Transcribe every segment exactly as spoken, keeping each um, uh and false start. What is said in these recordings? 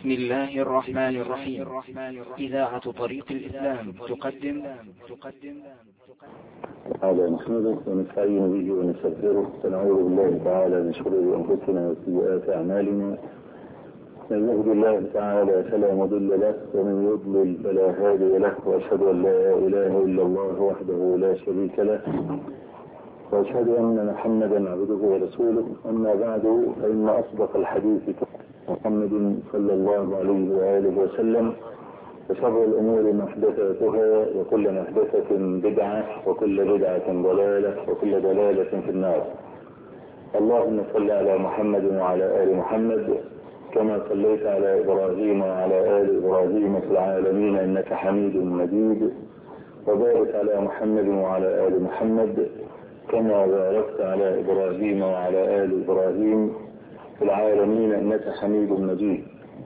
بسم الله الرحمن الرحيم. إذاعة طريق الإسلام تقدم تقدم هذا نحمده ونستعين به ونستغفره ونعوذ بالله تعالى من شرور أنفسنا وسيئات أعمالنا. من يهد الله تعالى فلا مضل له ومن يضلل فلا هادي له، وأشهد أن لا إله إلا الله وحده لا شريك له، وأشهد أن محمدا عبده ورسوله. أما بعد، فإن أصدق الحديث محمد صلى الله عليه وآله وسلم، وشر الأمور محدثاتها، وكل محدثة بدعة، وكل بدعة ضلالة، وكل ضلالة في النار. اللهم صل على محمد وعلى آل محمد كما صليت على إبراهيم وعلى آل إبراهيم في العالمين إنك حميد مجيد، وبارك على محمد وعلى آل محمد كما باركت على إبراهيم وعلى آل إبراهيم في العالمين إنك حميد مجيد.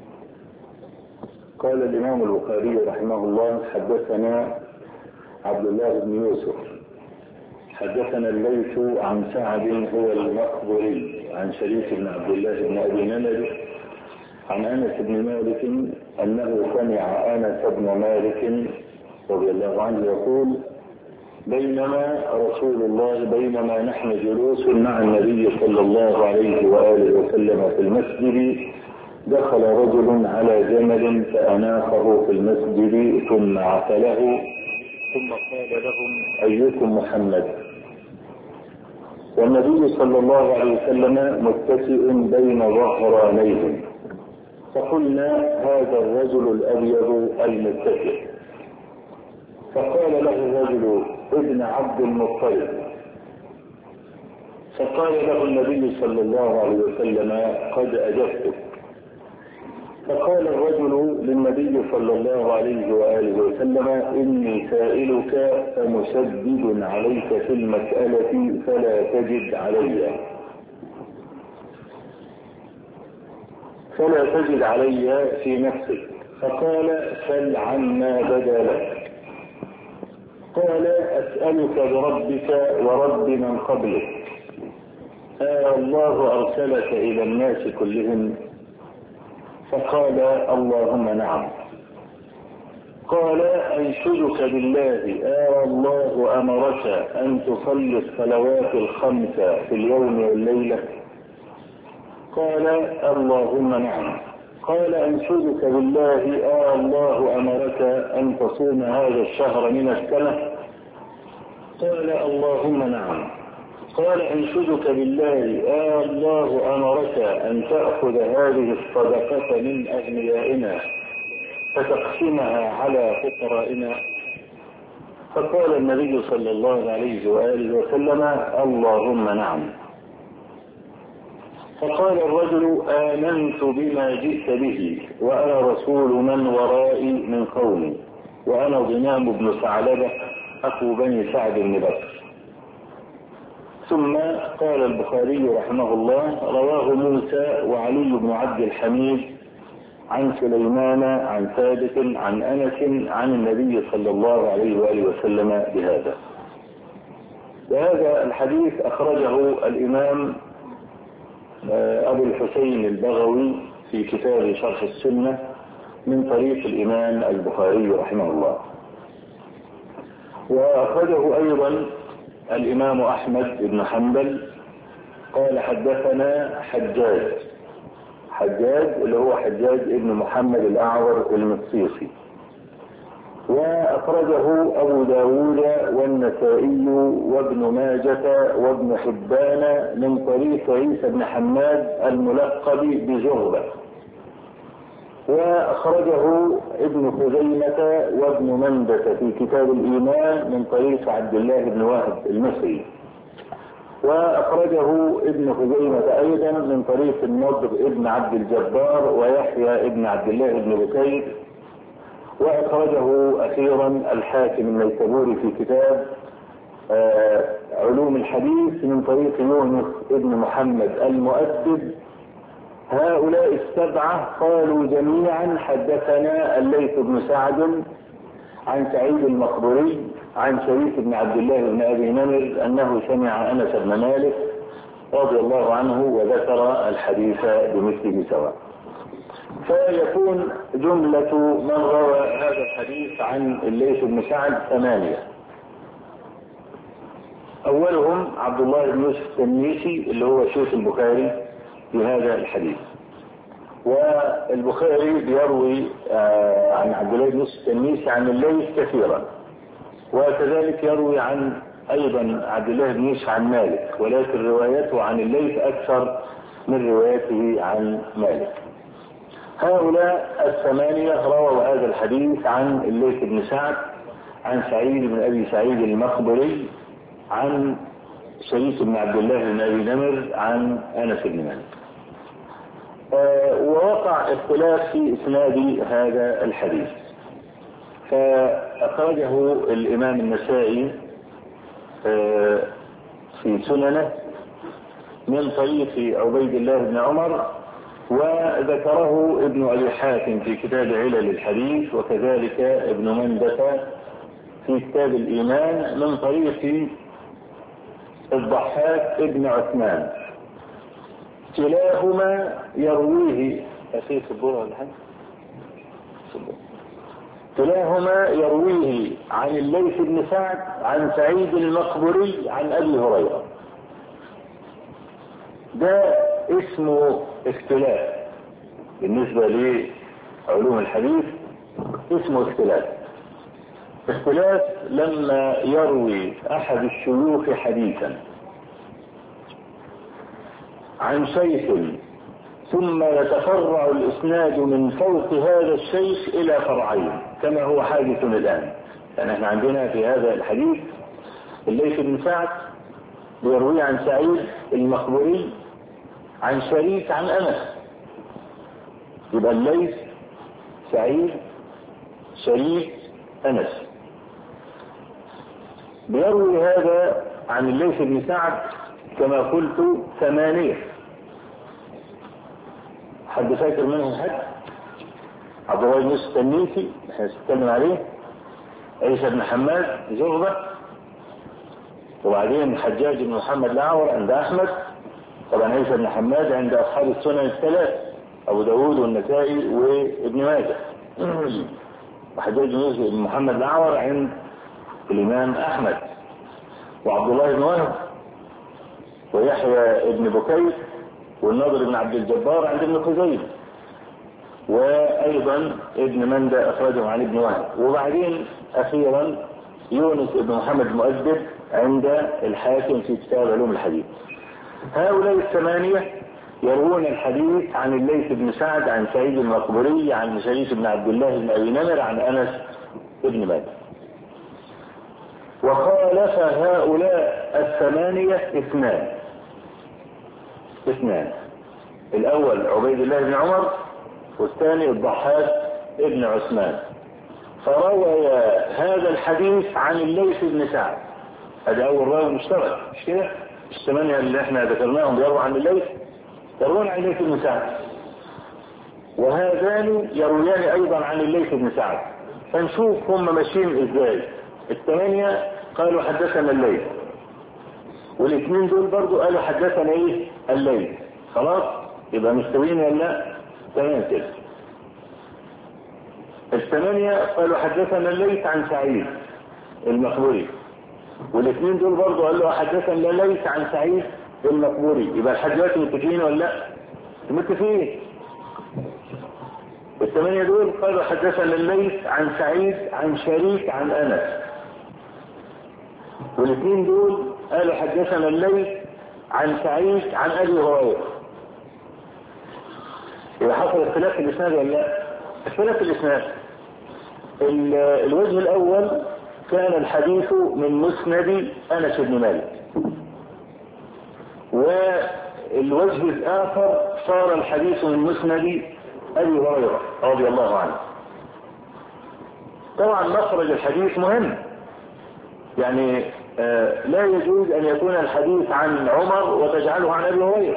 قال الإمام البخاري رحمه الله: حدثنا عبد الله بن يوسف حدثنا الليث عن سعد هو المقبري عن شريك بن عبد الله بن أبي نمر عن أنس بن مالك أنه سمع أنس بن مالك رضي الله عنه يقول: بينما رسول الله بينما نحن جلوس مع النبي صلى الله عليه وآله وسلم في المسجد، دخل رجل على جمل فأناخه في المسجد ثم عقله، ثم قال لهم: أيكم محمد؟ والنبي صلى الله عليه وسلم متكئ بين ظهرانيهم، فقلنا: هذا الرجل الأبيض المتكئ. فقال له الرجل: ابن عبد المطلب. فقال له النبي صلى الله عليه وسلم: قد أجبتك. فقال الرجل للنبي صلى الله عليه وآله وسلم: إني سائلك فمشدد عليك في المسألة فلا تجد علي فلا تجد علي في نفسك. فقال: سل عما بدا لك. قال: أسألك بربك ورب من قبلك، آه الله أرسلك إلى الناس كلهم؟ فقال: اللهم نعم. قال: أنشدك بالله، آه الله أمرك أن تصلي الصلوات الخمس في اليوم والليلة؟ قال: اللهم نعم. قال: أنشدك بالله، آه الله أمرك أن تصوم هذا الشهر من السنة؟ قال: اللهم نعم. قال: أنشدك بالله، آه الله أمرك أن تأخذ هذه الصدقة من أغنيائنا فتقسمها على فقرائنا؟ فقال النبي صلى الله عليه وآله وسلم: اللهم نعم. فقال الرجل: آمنت بما جئت به، وأنا رسول من ورائي من قومي، وأنا ضمام بن ثعلبة أخو بني سعد بن بكر. ثم قال البخاري رحمه الله: رواه موسى وعلي بن عبد الحميد عن سليمان عن ثابت عن أنس عن النبي صلى الله عليه وآله وسلم بهذا. وهذا الحديث أخرجه الإمام أبو الحسين البغوي في كتاب شرح السنة من طريق الإمام البخاري رحمه الله. وأخرجه أيضا الإمام أحمد بن حنبل قال: حدثنا حجاج حجاج اللي هو حجاج ابن محمد الأعور المصيصي. وأخرجه أبو داود والنسائي وابن ماجة وابن حبان من طريق عيسى بن حماد الملقب بزغبة. وأخرجه ابن خزيمة وابن مندة في كتاب الإيمان من طريق عبد الله بن وهب المصري. وأخرجه ابن خزيمة أيضا من طريق النضر ابن عبد الجبار ويحيى ابن عبد الله بن بكير. وأخرجه أخيرا الحاكم النيسابوري في كتاب علوم الحديث من طريق يونس ابن محمد المؤدب. هؤلاء السبعة قالوا جميعا: حدثنا الليث بن سعد عن سعيد المقبري عن شريك بن عبد الله بن أبي نمر أنه سمع أنس بن مالك رضي الله عنه وذكر الحديث بمثله سواء. فيكون جملة من روى هذا الحديث عن الليث بن سعد ثمانية. أولهم عبد الله بن يوسف التنيسي اللي هو شيخ البخاري في هذا الحديث، والبخاري بيروي عن عبد الله بن يوسف التنيسي عن الليث كثيرا، وكذلك يروي عن أيضا عبد الله بن يوسف عن مالك، ولكن روايته عن الليث أكثر من روايته عن مالك. هؤلاء الثمانية رووا هذا الحديث عن الليث بن سعد عن سعيد بن أبي سعيد المخبري عن شريك بن عبد الله بن أبي نمر عن أنس بن مالك. آه ووقع اختلاف في إسناد هذا الحديث، فأخرجه الإمام النسائي آه في سننه من طريق عبيد الله بن عمر، وذكره ابن أبي حاتم في كتاب علل الحديث، وكذلك ابن مندة في كتاب الإيمان من طريق الضحاك ابن عثمان. كلاهما يرويه أخي الصبور ولا حاجة؟ كلاهما يرويه عن الليث بن سعد عن سعيد المقبري عن أبي هريرة. ده اسمه اختلاف بالنسبة لعلوم الحديث، اسمه اختلاف. اختلاف لما يروي أحد الشيوخ حديثا عن شيخ ثم يتفرع الإسناد من فوق هذا الشيخ إلى فرعين كما هو حادث الآن. يعني احنا عندنا في هذا الحديث الليث بن سعد بيروي عن سعيد المخبري عن شريك عن أنس، يبقى الليث سعيد شريك أنس. بيروي هذا عن الليث بن سعد كما قلت ثمانية. حد فاكر منهم حد؟ عبد الله بن يوسف التنيسي احنا نتكلم عليه، عيسى بن حماد زغبة، وبعدين الحجاج بن محمد الأعور عند أحمد، طبعا عيسى بن حماد عند أصحاب السنن الثلاث أبو داود والنسائي وابن ماجه، وحجاج بن محمد الأعور عند الإمام أحمد، وعبد الله بن وهب ويحيى بن بكير والنضر بن عبد الجبار عند ابن خزيمة، وأيضا ابن مندة أخرجه عن ابن وهب، وبعدين أخيرا يونس بن محمد المؤدب عند الحاكم في كتاب علوم الحديث. هؤلاء الثمانية يروون الحديث عن الليث بن سعد عن سعيد المقبري عن شريك بن عبد الله بن أبي نمر عن أنس بن مالك. وخالف هؤلاء الثمانية اثنان اثنان الأول عبيد الله بن عمر، والثاني الضحاك ابن عثمان، فروى هذا الحديث عن الليث بن سعد. هذا أول راوي مشترك، مش كده؟ الثمانية اللي احنا ذكرناهم بيرووا عن الليث يروون عن الليث بن سعد، وهذان يرويان أيضا عن الليث بن سعد. فنشوف هم ماشيين ازاي. الثمانية قالوا حدثنا الليث، والاثنين دول برضو قالوا حدثنا ايه الليث. خلاص يبقى مستويين ولا لا؟ تمام كده. الثمانية قالوا حدثنا الليث عن سعيد المقبري، والاثنين دول برضو قالوا حدثنا الليث عن سعيد المقبري. يبقى الحديث متفقين ولا لا؟ متفقين. الثمانية دول قالوا حدثنا الليث عن سعيد عن شريك عن أنس، والاثنين دول قالوا حدثنا الليث عن سعيد عن أبي هريرة. يبقى حصل اختلاف في الإسناد ولا لا؟ اختلاف في الإسناد. الوجه الأول كان الحديث من مسند أنس بن مالك، والوجه الآخر صار الحديث من مسند أبي هريرة رضي الله عنه. طبعا مخرج الحديث مهم، يعني آه لا يجوز أن يكون الحديث عن عمر وتجعله عن أبي هريرة،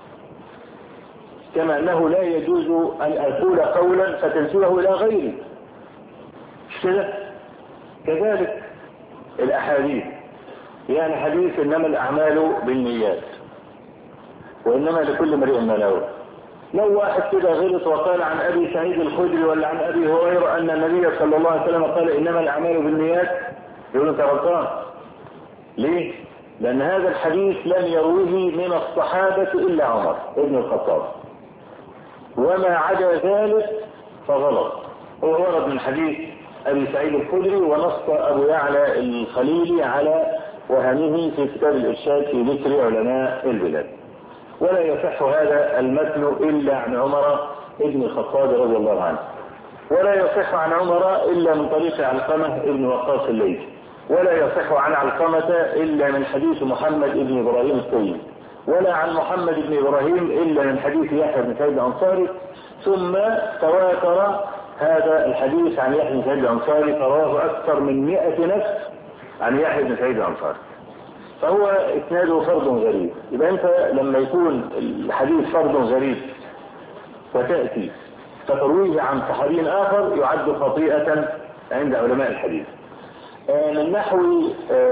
كما أنه لا يجوز أن أقول قولا فتنسبه إلى غيري، مش كده؟ كذلك الأحاديث، يعني حديث إنما الأعمال بالنيات وإنما لكل امرئ ما نوى، لو واحد كده غلط وقال عن ابي سعيد الخدري ولا عن ابي هريره ان النبي صلى الله عليه وسلم قال انما الاعمال بالنيات، يقول انت غلطان. ليه؟ لان هذا الحديث لم يرويه من الصحابه الا عمر ابن الخطاب، وما عدا ذلك فغلط. هو ورد من حديث ابي سعيد الخدري، ونص ابو يعلى الخليلي على وهمه في كتاب الارشاد في ذكر علماء البلاد. ولا يصح هذا المتن الا عن عمر ابن الخطاب رضي الله عنه، ولا يصح عن عمر الا من طريق علقمه ابن وقاص الليثي، ولا يصح عن علقمه الا من حديث محمد ابن ابراهيم الطيب، ولا عن محمد بن ابراهيم الا من حديث يحيى بن سعيد الانصاري. ثم تواتر هذا الحديث عن يحيى بن سعيد الانصاري، فرواه اكثر من مئة نفس عن يحيى بن سعيد الانصاري، فهو اسناده فرد غريب. يبقى انت لما يكون الحديث فرد غريب وتاتي فترويه عن صحابي اخر يعد خطيئة عند علماء الحديث. من نحو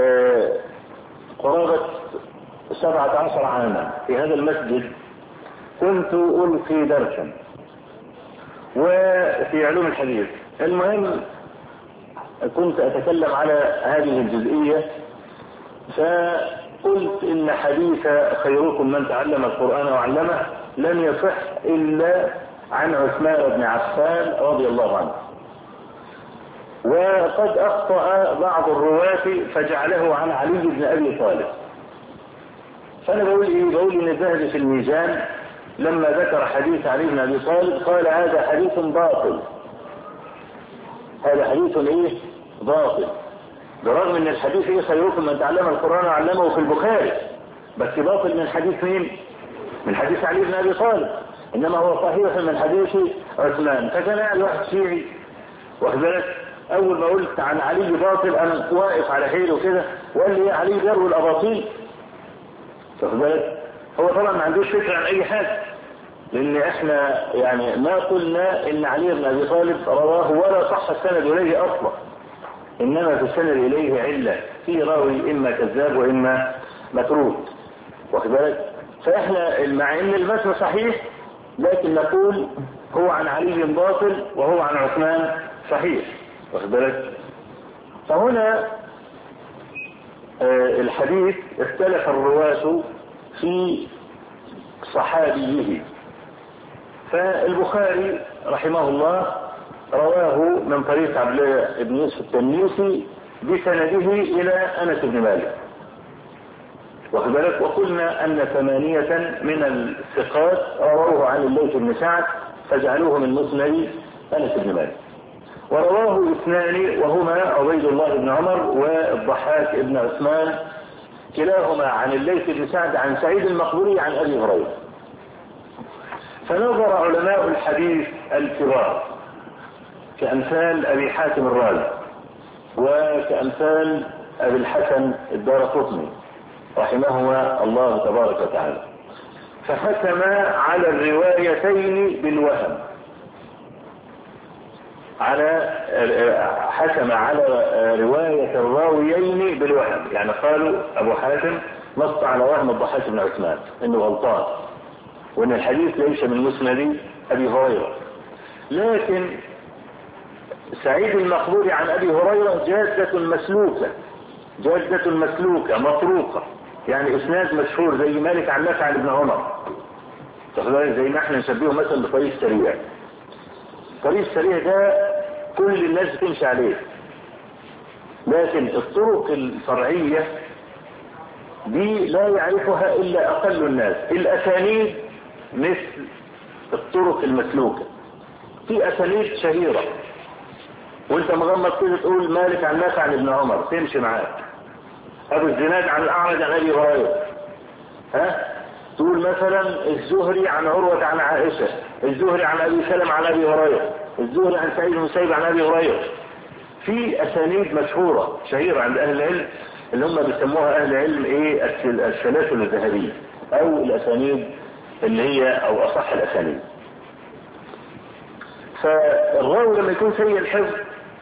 قرابة سبعة عشر عاما في هذا المسجد كنت ألقي درسا وفي علوم الحديث. المهم كنت أتكلم على هذه الجزئية، فقلت إن حديث خيركم من تعلم القرآن وعلمه لم يصح إلا عن عثمان بن عفان رضي الله عنه، وقد أخطأ بعض الرواة فجعله عن علي بن أبي طالب. فأنا بقول إيه؟ بقول إن الذهبي في الميزان لما ذكر حديث علي بن أبي طالب قال هذا حديث باطل، هذا حديث إيه؟ باطل، برغم إن الحديث إيه خيركم من تعلم القرآن وعلمه في البخاري، بس باطل من حديث مين؟ من حديث علي بن أبي طالب، إنما هو صحيح من حديث عثمان. فكان قاعد واحد شيعي واخد بالك، أول ما قلت عن علي باطل أنا واقف على حيله كده وقال لي يا علي جروا الأباطيل، واخد بالك. هو طبعا ما عندوش فكرة عن أي حاجة، لأن إحنا يعني ما قلنا إن علي بن أبي طالب رواه ولا صح السند إليه أصلا، إنما في السند إليه علة في راوي إما كذاب وإما متروك، واخد بالك. فإحنا مع إن المتن صحيح لكن نقول هو عن علي باطل وهو عن عثمان صحيح، واخد بالك. فهنا آه الحديث اختلف الرواة في صحابيه، فالبخاري رحمه الله رواه من طريق عبد الله بن يوسف التنيسي بسنده إلى أنس بن مالك، واخد بالك. وقلنا أن ثمانية من الثقات رواه عن الليث بن سعد فجعلوه من مسند أنس بن مالك، ورواه اثنان وهما عبيد الله بن عمر والضحاك بن عثمان كلاهما عن الليث بن سعد عن سعيد المقبوري عن أبي هريرة. فنظر علماء الحديث الكبار كأمثال أبي حاتم الرازي وكأمثال أبي الحسن الدارقطني رحمهما الله تبارك وتعالى، فحكم على الروايتين بالوهم، على حكم على رواية الراويين بالوهم، يعني قالوا أبو حاتم نص على وهم الضحاك بن عثمان إنه غلطان وإن الحديث ليس من مسند أبي هريرة، لكن سعيد المقبوري عن أبي هريرة جادة مسلوكة، جادة مسلوكة مطروقة، يعني إسناد مشهور زي مالك عن نافع عن ابن عمر، زي ما احنا نشبهه مثلا بطريق السريع. طريق السريع ده كل الناس بتمشي عليه، لكن الطرق الفرعية دي لا يعرفها إلا أقل الناس. الأسانيد مثل الطرق المسلوكة، في أسانيد شهيرة وانت مغمض كده تقول مالك عن نافع عن ابن عمر تمشي معاك، أبو الزناد عن الأعرج عن أبي هريرة، ها تقول مثلا الزهري عن عروة عن عائشة، الزهري عن أبي سلمة عن أبي هريرة، الزهري عن سعيد بن المسيب عن أبي هريرة. في أسانيد مشهورة شهيرة عند أهل العلم اللي هم بيسموها أهل العلم إيه السلاسل الذهبية أو الأسانيد اللي هي أو أصح الأسانيد. فالراوي لما يكون سيء الحفظ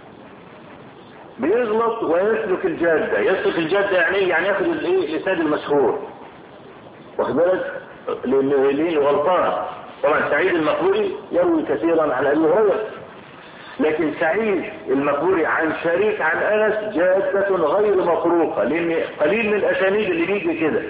بيغلط ويسلك الجادة، يسلك الجادة يعني يعني ياخد الايه الاسناد المشهور، واخد بالك، لانه غلطان طبعا سعيد المقبوري يروي كثيرا عن أبي هريرة، لكن سعيد المقبوري عن شريك عن أنس جادة غير مطروقة، لأن قليل من الأسانيد اللي بيجي كده.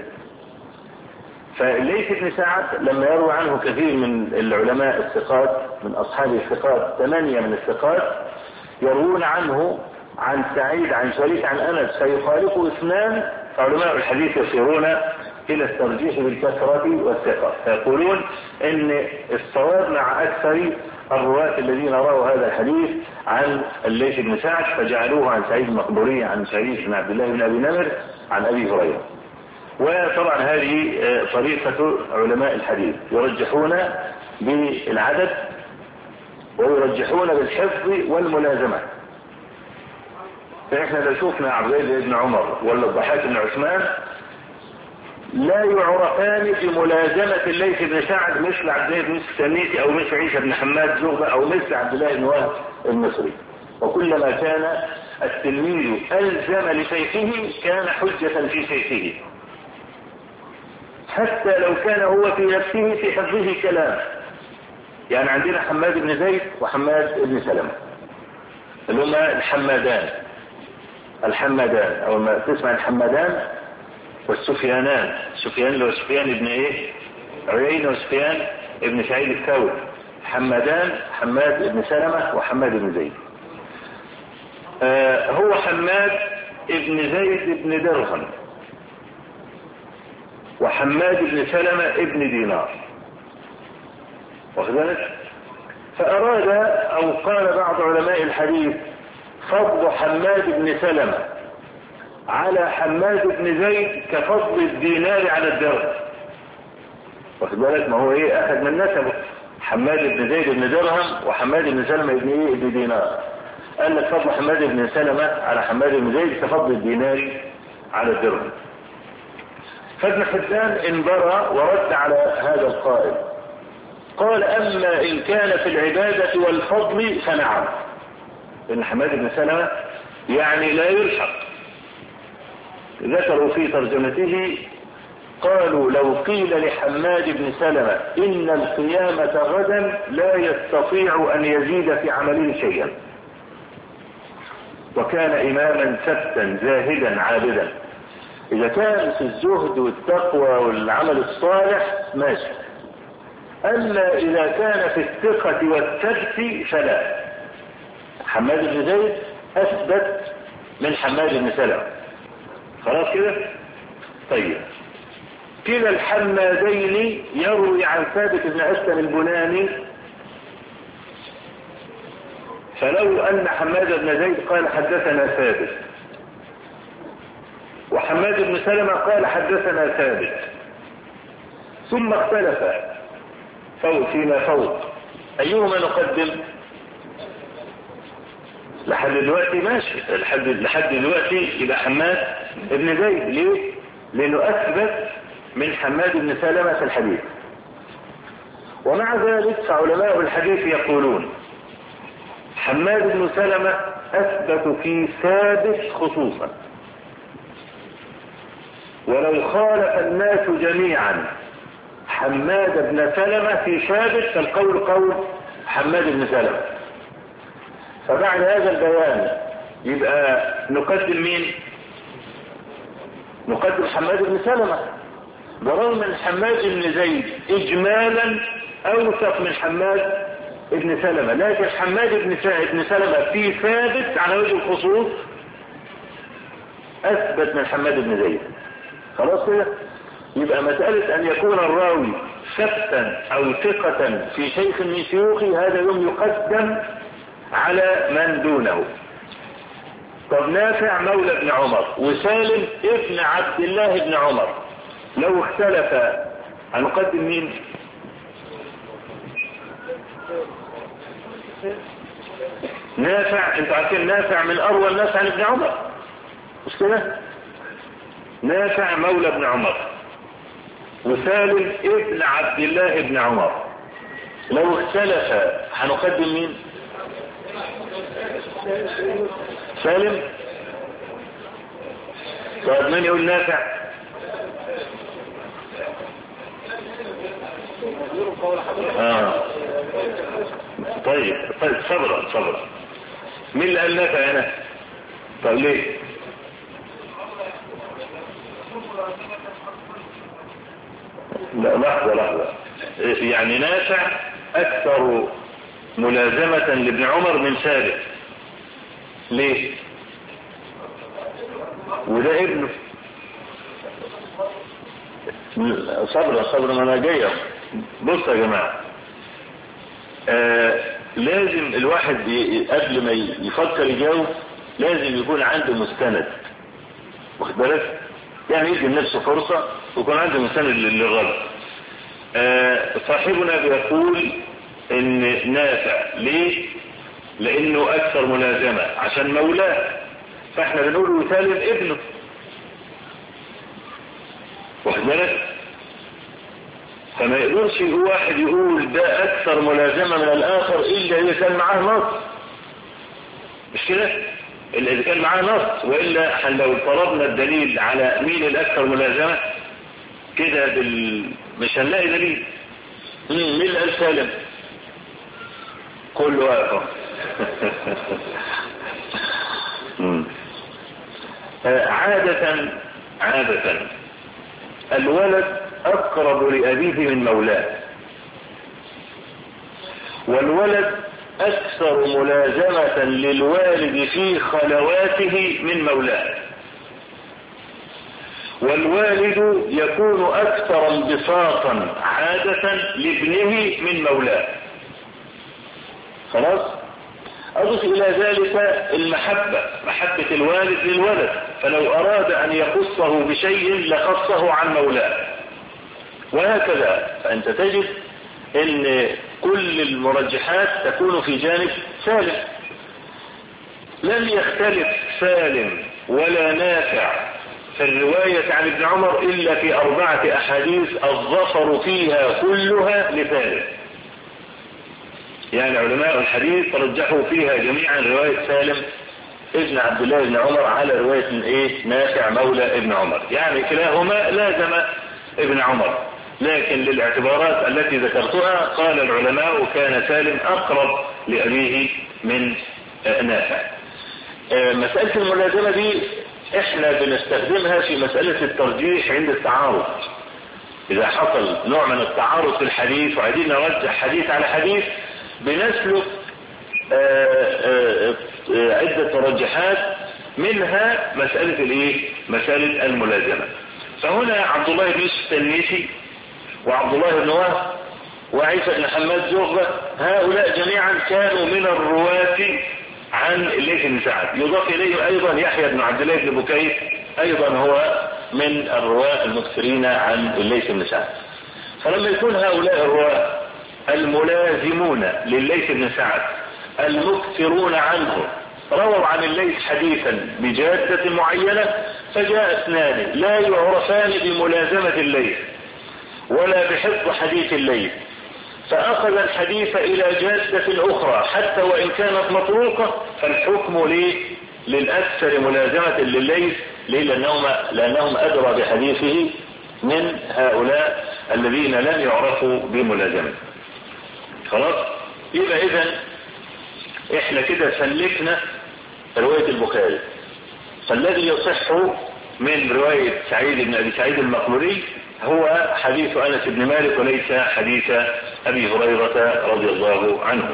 فليث بن سعد لما يروي عنه كثير من العلماء الثقات من أصحاب الثقات، ثمانية من الثقات يروون عنه عن سعيد عن شريك عن أنس فيخالفه اثنان، علماء الحديث يصيرون إلى الترجيح بالكثرة والثقة، فيقولون إن الصواب مع أكثر الرواة الذين رأوا هذا الحديث عن الليث بن سعد فجعلوه عن سعيد المقبوري عن شريك بن عبد الله بن أبي نمر عن أبي هريرة. وطبعا هذه طريقة علماء الحديث، يرجحون بالعدد ويرجحون بالحفظ والملازمة. فإحنا لو شوفنا عبد الله بن عمر ولا الضحاك بن عثمان لا يعرفان بملازمة الليث بن سعد مثل عبد الله بن السنيسي أو مثل عيسى بن حماد زغبة أو مثل عبد الله بن وهب المصري. وكلما كان التلميذ ألزم لشيخه كان حجة في شيخه، حتى لو كان هو في نفسه في حفظه كلام. يعني عندنا حماد بن زيد وحماد بن سلمة اللي هما الحمادان الحمادان أو ما تسمع الحمادان والسفيانان، سفيان اللي هو سفيان ابن ايه عيينة وسفيان ابن سعيد الثوري، حمادان حماد ابن سلمة وحماد بن زيد. آه هو حماد ابن زيد ابن درهم وحماد بن سلمة ابن دينار، واخد بالك؟ فأراد أو قال بعض علماء الحديث فضل حماد بن سلمة على حماد بن زيد كفضل الدينار على الدرهم، واخد بالك؟ ما هو ايه اخذ من نسبه، حماد بن زيد بن درهم وحماد بن سلمة ابن ايه ابن دينار. قال لك فضل حماد بن سلمة على حماد بن زيد كفضل الدينار على الدرهم. فابن حبان انبرى ورد على هذا القائل، قال اما ان كان في العبادة والفضل فنعم، ان حماد بن سلمة يعني لا يلحق. ذكروا في ترجمته قالوا لو قيل لحماد بن سلمة إن القيامة غدا لا يستطيع أن يزيد في عمله شيئا، وكان إماما ثبتا زاهدا عابدا. إذا كان في الزهد والتقوى والعمل الصالح ماشي، أما إذا كان في الثقة والثبت فلا. حماد بن زيد أثبت من حماد بن سلمة، خلاص كده؟ طيب كلا الحمادين يروي عن ثابت بن أسلم البناني، فلو أن حماد بن زيد قال حدثنا ثابت وحماد بن سلمة قال حدثنا ثابت ثم اختلف فوق فيما فوق، أيهما نقدم؟ لحد دلوقتي ماشي، لحد لحد دلوقتي يبقى حماد بن زيد. ليه؟ لأنه أثبت من حماد بن سلمة في الحديث. ومع ذلك فعلماء الحديث يقولون حماد بن سلمة أثبت في ثابت خصوصا، ولو خالف الناس جميعا حماد بن سلمة في ثابت فالقول قول حماد بن سلمة. فبعد هذا البيان يبقى نقدم مين؟ نقدم حماد بن سلمة، برغم من حماد بن زيد اجمالا اوثق من حماد بن سلمة، لكن حماد بن سلمة في ثابت على وجه الخصوص اثبت من حماد بن زيد. خلاص كده؟ يبقى مسألة ان يكون الراوي ثبتا او ثقة في شيخ من شيوخه هذا يوم يقدم على من دونه. طب نافع مولى ابن عمر وسالم ابن عبد الله بن عمر لو اختلف هنقدم مين؟ نافع، انتوا عارفين نافع من اروى الناس عن ابن عمر مش كده؟ نافع مولى ابن عمر وسالم ابن عبد الله بن عمر لو اختلف هنقدم مين؟ سالم. طيب من يقول نافع؟ اه طيب طيب صبرا صبرا. مين اللي قال نافع هنا؟ طب ليه؟ لا لحظة لحظة، يعني نافع اكثر ملازمة لابن عمر من سالم. ليه؟ وده ابنه. صبرا صبرا ما انا جايه. بص يا جماعه، آه لازم الواحد قبل ما يفكر يجاوب لازم يكون عنده مستند، واخد بالك؟ يعني يدي لنفسه فرصه ويكون عنده مستند للغلط. آه صاحبنا بيقول ان نافع ليه؟ لانه اكثر ملازمه عشان مولاه، فاحنا بنقول سالم ابنه، واخد بالك؟ فما يقدرش واحد يقول ده اكثر ملازمة من الاخر الا اذا كان معاه نص، مش كده؟ الا اذا كان معاه نص، والا لو طلبنا الدليل على مين الاكثر ملازمة كده بال... مش هنلاقي دليل. مين اللي قال سالم؟ كله واقف. عادة عادة الولد أقرب لأبيه من مولاه، والولد أكثر ملازمة للوالد في خلواته من مولاه، والوالد يكون أكثر انبساطا عادة لابنه من مولاه. خلاص؟ أضف إلى ذلك المحبة، محبة الوالد للولد، فلو أراد أن يخصه بشيء لخصه عن مولاه، وهكذا. فأنت تجد أن كل المرجحات تكون في جانب سالم. لم يختلف سالم ولا نافع في الرواية عن ابن عمر إلا في أربعة أحاديث الظفر فيها كلها لسالم. يعني علماء الحديث ترجحوا فيها جميعا رواية سالم ابن عبد الله بن عمر على رواية من ايه؟ نافع مولى ابن عمر، يعني كلاهما لازم ابن عمر، لكن للاعتبارات التي ذكرتها قال العلماء كان سالم اقرب لأبيه من نافع. مسألة الملازمة دي احنا بنستخدمها في مسألة الترجيح عند التعارض. اذا حصل نوع من التعارض في الحديث وعايزين نرجح حديث على حديث بنسلك عدة ترجحات، منها مسألة الايه؟ مسألة الملازمة. فهنا عبد الله بن يوسف التلميذي وعبد الله بن وهب وعيسى بن حماد زغبة، هؤلاء جميعا كانوا من الرواة عن الليث بن سعد. يضاف اليه ايضا يحيى بن عبد الله بن بكير، ايضا هو من الرواة المكثرين عن الليث بن سعد. فلما يكون هؤلاء الرواة الملازمون لليث بن سعد المكثرون عنه رووا عن الليث حديثا بجادة معينة، فجاء اثنان لا يعرفان بملازمة الليث ولا بحفظ حديث الليث، فأخذ الحديث إلى جادة أخرى حتى وإن كانت مطروقة، فالحكم ليه؟ للأكثر ملازمة للليث. ليه؟ لأنهم, لأنهم أدرى بحديثه من هؤلاء الذين لم يعرفوا بملازمة. خلاص؟ يبقى إذن إحنا كده سلكنا رواية البخاري، فالذي يصح من رواية سعيد بن أبي سعيد المقبوري هو حديث أنس بن مالك وليس حديث أبي هريرة رضي الله عنه.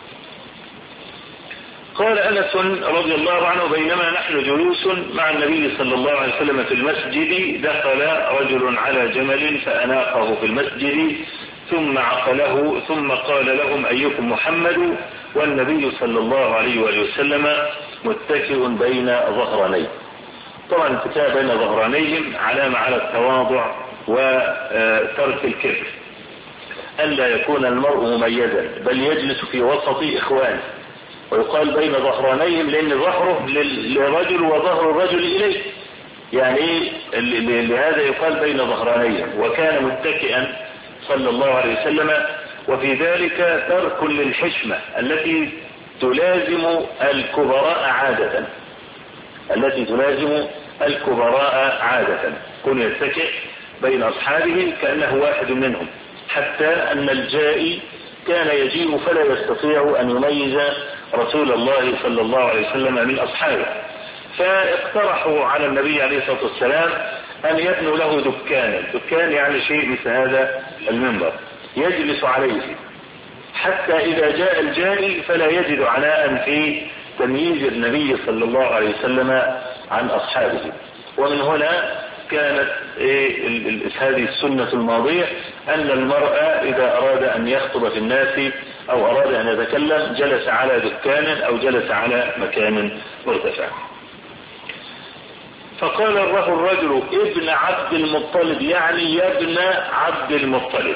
قال أنس رضي الله عنه: بينما نحن جلوس مع النبي صلى الله عليه وسلم في المسجد دخل رجل على جمل فأناقه في المسجد ثم عقله ثم قال لهم: أيكم محمد؟ والنبي صلى الله عليه وآله وسلم متكئ بين ظهرانيه. طبعا الاتكاء بين ظهرانيهم علامة على التواضع وترك الكبر، ألا يكون المرء مميزا بل يجلس في وسط إخوانه. ويقال بين ظهرانيهم لأن ظهره للرجل وظهر الرجل إليه، يعني لهذا يقال بين ظهرانيهم. وكان متكئا صلى الله عليه وسلم، وفي ذلك ترك للحشمة التي تلازم الكبراء عادة التي تلازم الكبراء عادة كن يتكئ بين أصحابه كأنه واحد منهم، حتى أن الجائي كان يجيء فلا يستطيع أن يميز رسول الله صلى الله عليه وسلم من أصحابه، فاقترحوا على النبي عليه الصلاة والسلام أن يبنوا له دكانا. دكان يعني شيء مثل هذا المنبر يجلس عليه حتى إذا جاء الجائي فلا يجد عناء في تمييز النبي صلى الله عليه وسلم عن أصحابه. ومن هنا كانت هذه السنة الماضية أن المرء إذا أراد أن يخطب في الناس أو أراد أن يتكلم جلس على دكان أو جلس على مكان مرتفع. فقال له الرجل ابن عبد المطلب، يعني يا ابن عبد المطلب.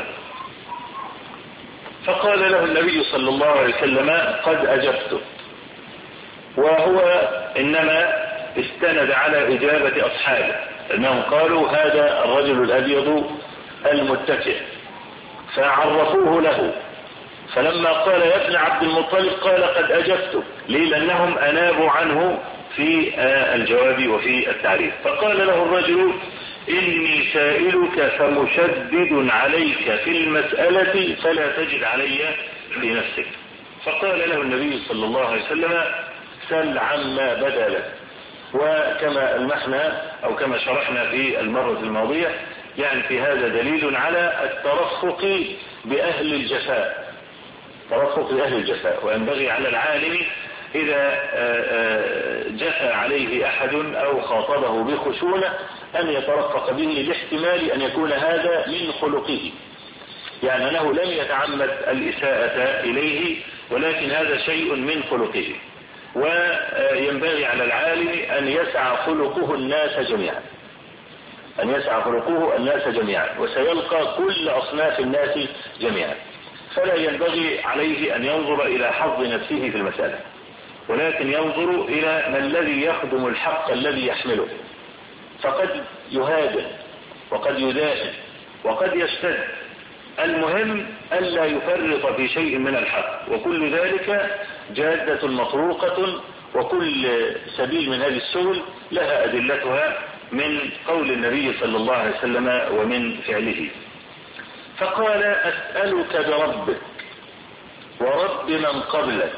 فقال له النبي صلى الله عليه وسلم قد أجبته. وهو إنما استند على إجابة أصحابه، أنهم قالوا هذا الرجل الأبيض المتكئ، فعرفوه له. فلما قال يا ابن عبد المطلب قال قد أجبته، ليه؟ لأنهم أنابوا عنه في الجواب وفي التعريف. فقال له الرجل إني سائلك فمشدد عليك في المسألة فلا تجد علي بنفسك. فقال له النبي صلى الله عليه وسلم سل عما بدا لك. وكما المحنا أو كما شرحنا في المرة الماضية، يعني في هذا دليل على الترفق بأهل الجفاء، ترفق بأهل الجفاء. وينبغي على العالم إذا جفى عليه أحد أو خاطبه بخشونة أن يترفق به، لاحتمال أن يكون هذا من خلقه، يعني أنه لم يتعمد الإساءة إليه ولكن هذا شيء من خلقه. وينبغي على العالم أن يسعى خلقه الناس جميعا، أن يسعى خلقه الناس جميعا، وسيلقى كل أصناف الناس جميعا. فلا ينبغي عليه أن ينظر إلى حظ نفسه في المسألة، ولكن ينظر إلى ما الذي يخدم الحق الذي يحمله. فقد يهاجم وقد يدافع وقد يشتد، المهم ألا يفرط في شيء من الحق، وكل ذلك جادة مطروقة، وكل سبيل من هذه السبل لها أدلتها من قول النبي صلى الله عليه وسلم ومن فعله. فقال أسألك بربك ورب من قبلك،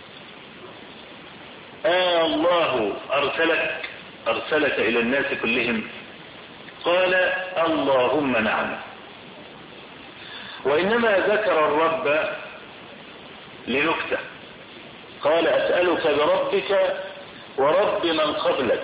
آه الله أرسلك أرسلك إلى الناس كلهم؟ قال اللهم نعم. وإنما ذكر الرب لنكتة، قال أسألك بربك ورب من قبلك.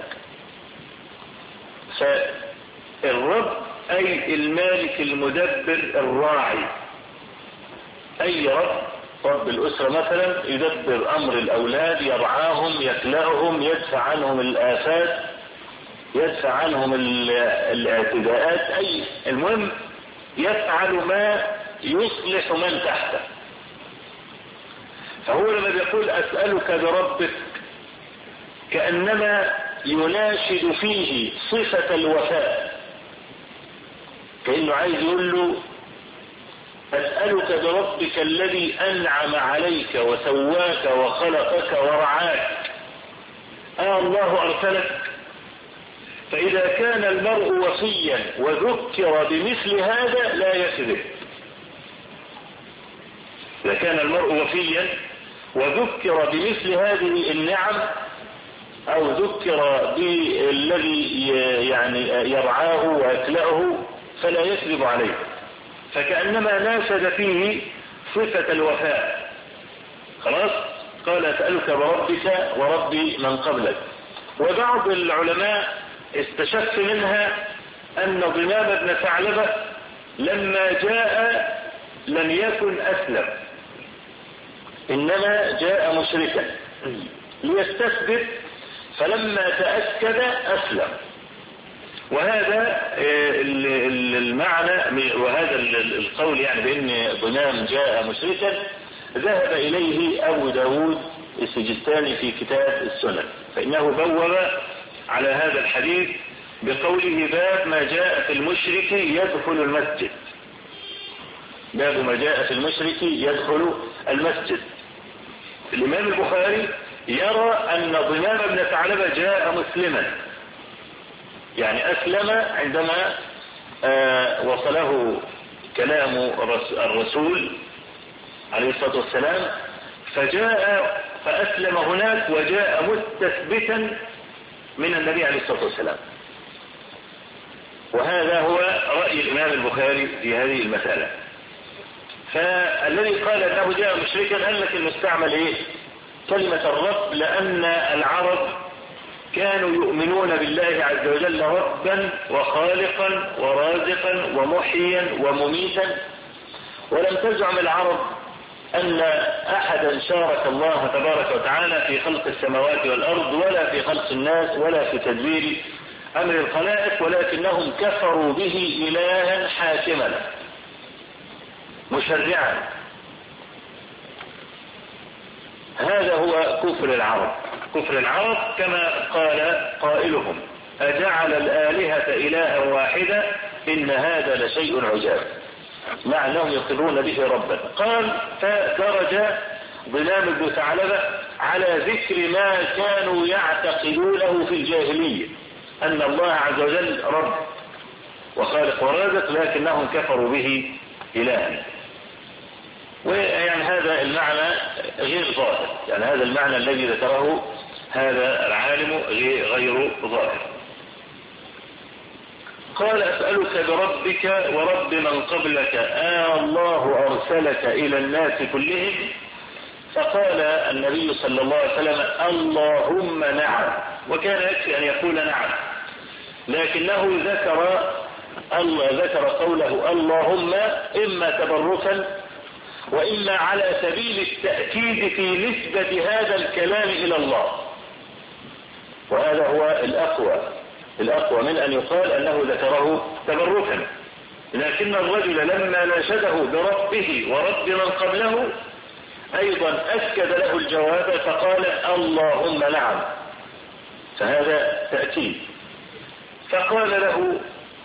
فالرب أي المالك المدبر الراعي، أي رب، رب الأسرة مثلا يدبر أمر الأولاد، يرعاهم يكلأهم، يدفع عنهم الآفات، يدفع عنهم الاعتداءات، أي المهم يفعل ما يصلح من تحته. فهو لما بيقول أسألك بربك كأنما يناشد فيه صفة الوفاء، كأنه عايز يقول له أسألك بربك الذي أنعم عليك وسواك وخلقك ورعاك، آه الله أرسلك. فإذا كان المرء وفيا وذكر بمثل هذا لا يكذب، إذا كان المرء وفيا وذكر بمثل هذه النعم أو ذكر بالذي يعني يرعاه ويكلأه فلا يكذب عليه، فكأنما ناشد فيه صفة الوفاء. خلاص، قال أسألك بربك ورب من قبلك. وبعض العلماء استشف منها أن ضمام بن ثعلبة لما جاء لم يكن أسلم، إنما جاء مشركا ليستثبت، فلما تأكد أسلم. وهذا المعنى وهذا القول يعني بأن ضمام جاء مشركا ذهب إليه أبو داود السجستاني في كتاب السنن، فإنه بوب على هذا الحديث بقوله باب ما جاء في المشرك يدخل المسجد، باب ما جاء في المشرك يدخل المسجد. الإمام البخاري يرى أن ضمام بن ثعلبة جاء مسلما، يعني أسلم عندما آه وصله كلام الرسول عليه الصلاة والسلام، فجاء فأسلم هناك وجاء مستثبتا من النبي عليه الصلاة والسلام. وهذا هو رأي الإمام البخاري في هذه المسألة. فالذي قال أنه جاء مشركا قال لك المستعمل إيه؟ كلمة الرب، لأن العرب كانوا يؤمنون بالله عز وجل ربا وخالقا ورازقا ومحيا ومميتا، ولم تزعم العرب أن أحدا شارك الله تبارك وتعالى في خلق السماوات والأرض ولا في خلق الناس ولا في تدبير أمر الخلائق، ولكنهم كفروا به إلها حاكما مشرعا. هذا هو كفر العرب. كفر العرب كما قال قائلهم: أجعل الآلهة إلها واحدة إن هذا لشيء عجاب، مع أنهم يقرون به ربا. قال: فدرج ظلام بن ثعلبة على ذكر ما كانوا يعتقدونه في الجاهلية، أن الله عز وجل رب وخالق ورازق، لكنهم كفروا به إلها. ويعني هذا المعنى غير ظاهر، يعني هذا المعنى الذي ذكره هذا العالم غير ظاهر. قال: أسألك بربك ورب من قبلك، آه الله أرسلك إلى الناس كلهم؟ فقال النبي صلى الله عليه وسلم: اللهم نعم. وكان يكفي أن يقول نعم، لكنه ذكر الله ذكر قوله اللهم إما تبركا وإما على سبيل التأكيد في نسبة هذا الكلام إلى الله، وهذا هو الأقوى الأقوى من أن يقال أنه ذكره تبركا. لكن الرجل لما ناشده بربه ورب من قبله أيضا أكد له الجواب فقال اللهم نعم، فهذا تأكيد. فقال له: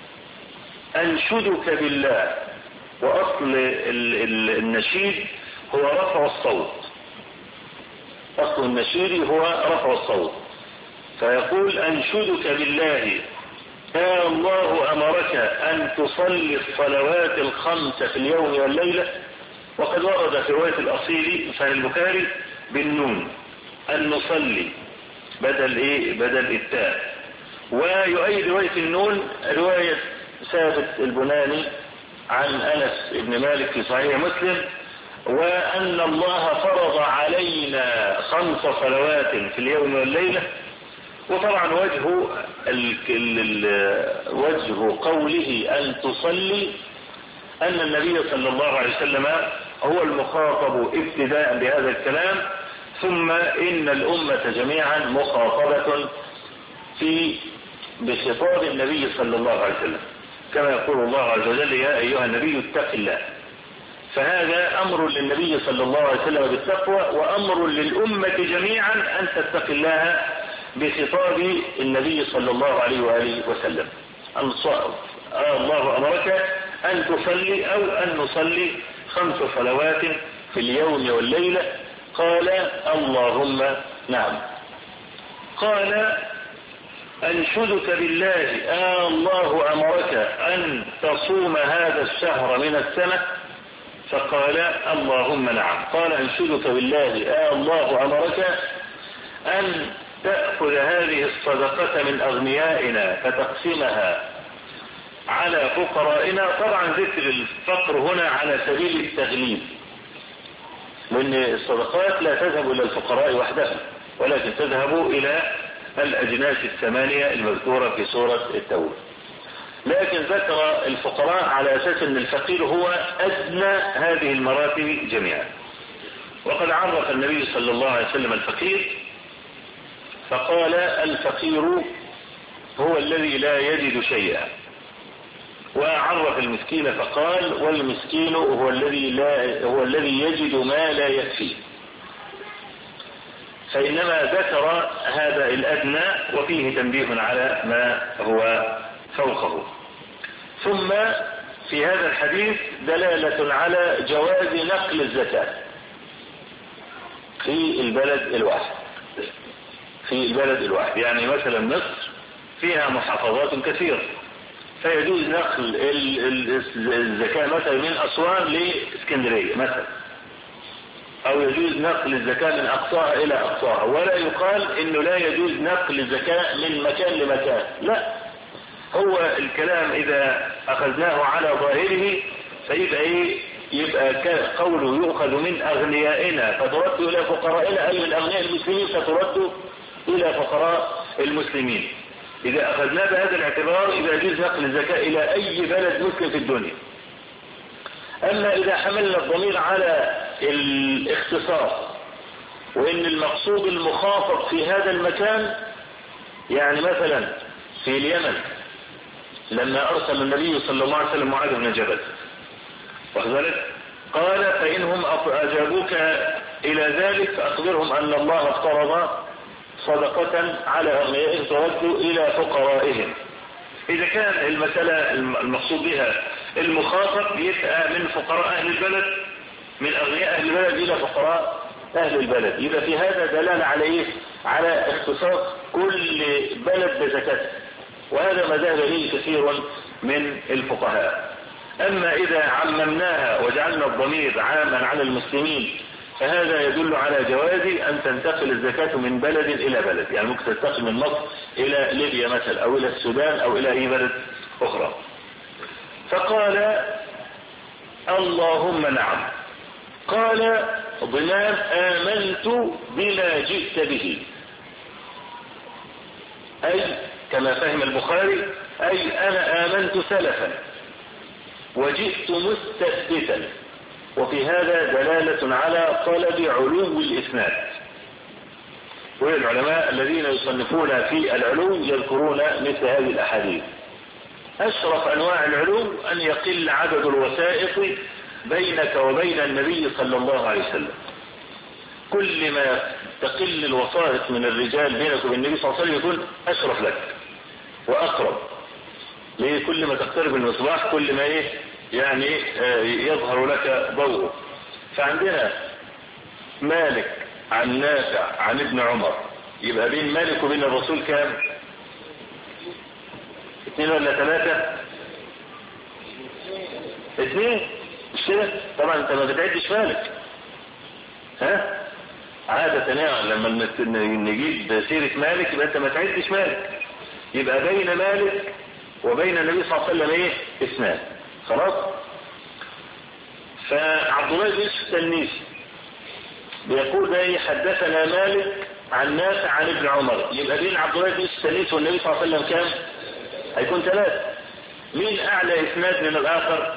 أنشدك بالله. وأصل النشيد هو رفع الصوت، أصل النشيد هو رفع الصوت. فيقول: أنشدك بالله، يا الله أمرك أن تصلي الصلوات الخمس في اليوم والليلة. وقد ورد في رواية الأصيل في البخاري بالنون أن نصلي بدل إيه بدل التاء. ويؤيد رواية النون رواية ثابت البناني عن أنس بن مالك في صحيح مسلم، وأن الله فرض علينا خمس صلوات في اليوم والليلة. وطبعا وجه ال ال ال وجه قوله أن تصلي أن النبي صلى الله عليه وسلم هو المخاطب ابتداء بهذا الكلام، ثم إن الأمة جميعا مخاطبة في بخطاب النبي صلى الله عليه وسلم، كما يقول الله عز وجل: يا أيها النبي اتق الله. فهذا أمر للنبي صلى الله عليه وسلم بالتقوى، وأمر للأمة جميعا أن تتق الله بخطاب النبي صلى الله عليه وآله وسلم. الله أمرك أن تصلي أو أن نصلي خمس صلوات في اليوم والليلة. قال: اللهم نعم. قال: أنشدك بالله، آه الله أمرك أن تصوم هذا الشهر من السنة؟ فقال: اللهم نعم. قال: أنشدك بالله، آه الله أمرك أن تأخذ هذه الصدقة من أغنيائنا فتقسمها على فقرائنا. طبعا ذكر الفقر هنا على سبيل التغليب، لأن الصدقات لا تذهب إلى الفقراء وحدها، ولكن تذهب إلى الأجناس الثمانية المذكورة في سورة التوبة. لكن ذكر الفقراء على أساس أن الفقير هو أدنى هذه المراتب جميعا. وقد عرف النبي صلى الله عليه وسلم الفقير فقال: الفقير هو الذي لا يجد شيئا. وعرف المسكين فقال: والمسكين هو الذي لا هو الذي يجد ما لا يكفيه. فإنما ذكر هذا الأدنى وفيه تنبيه على ما هو فوقه. ثم في هذا الحديث دلالة على جواز نقل الزكاة في البلد الواحد في البلد الواحد يعني مثلا مصر فيها محافظات كثيرة، فيجوز نقل الزكاة مثلا من أسوان لإسكندرية مثلا، أو يجوز نقل الزكاة من أقصاها إلى أقصاها، ولا يقال إنه لا يجوز نقل الزكاة من مكان لمكان، لا. هو الكلام إذا أخذناه على ظاهره فيبقى إيه؟ يبقى قوله يؤخذ من أغنيائنا فترد إلى فقرائنا، أي من أغنياء المسلمين فترد إلى فقراء المسلمين. إذا أخذنا بهذا الاعتبار إذا يجوز نقل الزكاة إلى أي بلد مسلم في الدنيا. أما إذا حملنا الضمير على الاختصاص وإن المقصود المخاطب في هذا المكان، يعني مثلا في اليمن لما أرسل النبي صلى الله عليه وسلم معاذ بن جبل وذلك قال فإنهم أجابوك إلى ذلك فأخبرهم أن الله افترض صدقة على أغنيائهم ترد إلى فقرائهم. إذا كان المسألة المقصود بها المخاطب يبقى من فقراء أهل البلد، من أغنياء أهل البلد إلى فقراء أهل البلد، يبقى في هذا دلالة على إيه؟ على اختصاص كل بلد بزكاته، وهذا ما ذهب إليه كثير من الفقهاء. أما إذا عممناها وجعلنا الضمير عاما على المسلمين فهذا يدل على جواز أن تنتقل الزكاة من بلد إلى بلد، يعني ممكن تنتقل من مصر إلى ليبيا مثلا أو إلى السودان أو إلى أي بلد أخرى. فقال اللهم نعم. قال ضمان آمنت بما جئت به، أي كما فهم البخاري أي أنا آمنت سلفا وجئت مستثبتا. وفي هذا دلالة على طلب علو الإسناد، والعلماء الذين يصنفون في العلو يذكرون مثل هذه الأحاديث. أشرف أنواع العلو أن يقل عدد الوثائق بينك وبين النبي صلى الله عليه وسلم. كل ما تقل الوثائق من الرجال بينك وبين النبي صلى الله عليه وسلم يكون أشرف لك وأقرب. ليه؟ كل ما تقترب المصباح كل ما إيه يعني يظهر لك ضوءه. فعندنا مالك عن نافع عن ابن عمر، يبقى بين مالك وبين الرسول كام؟ اثنين ولا ثلاثة؟ اثنين مش كده؟ طبعا انت ما بتعدش مالك، ها؟ عادة يعني لما نجيب سيرة مالك يبقى انت ما تعدش مالك، يبقى بين مالك وبين النبي صلى الله عليه وسلم ايه؟ اثنان. خلاص. فعبد الله بن يوسف التنيسي بيقول ايه؟ حدثنا مالك عن نافع عن ابن عمر، يبقى بين عبد الله بن يوسف التنيسي والنبي صلى الله عليه وسلم كام؟ هيكون ثلاثة. مين اعلى اسناد من الاخر؟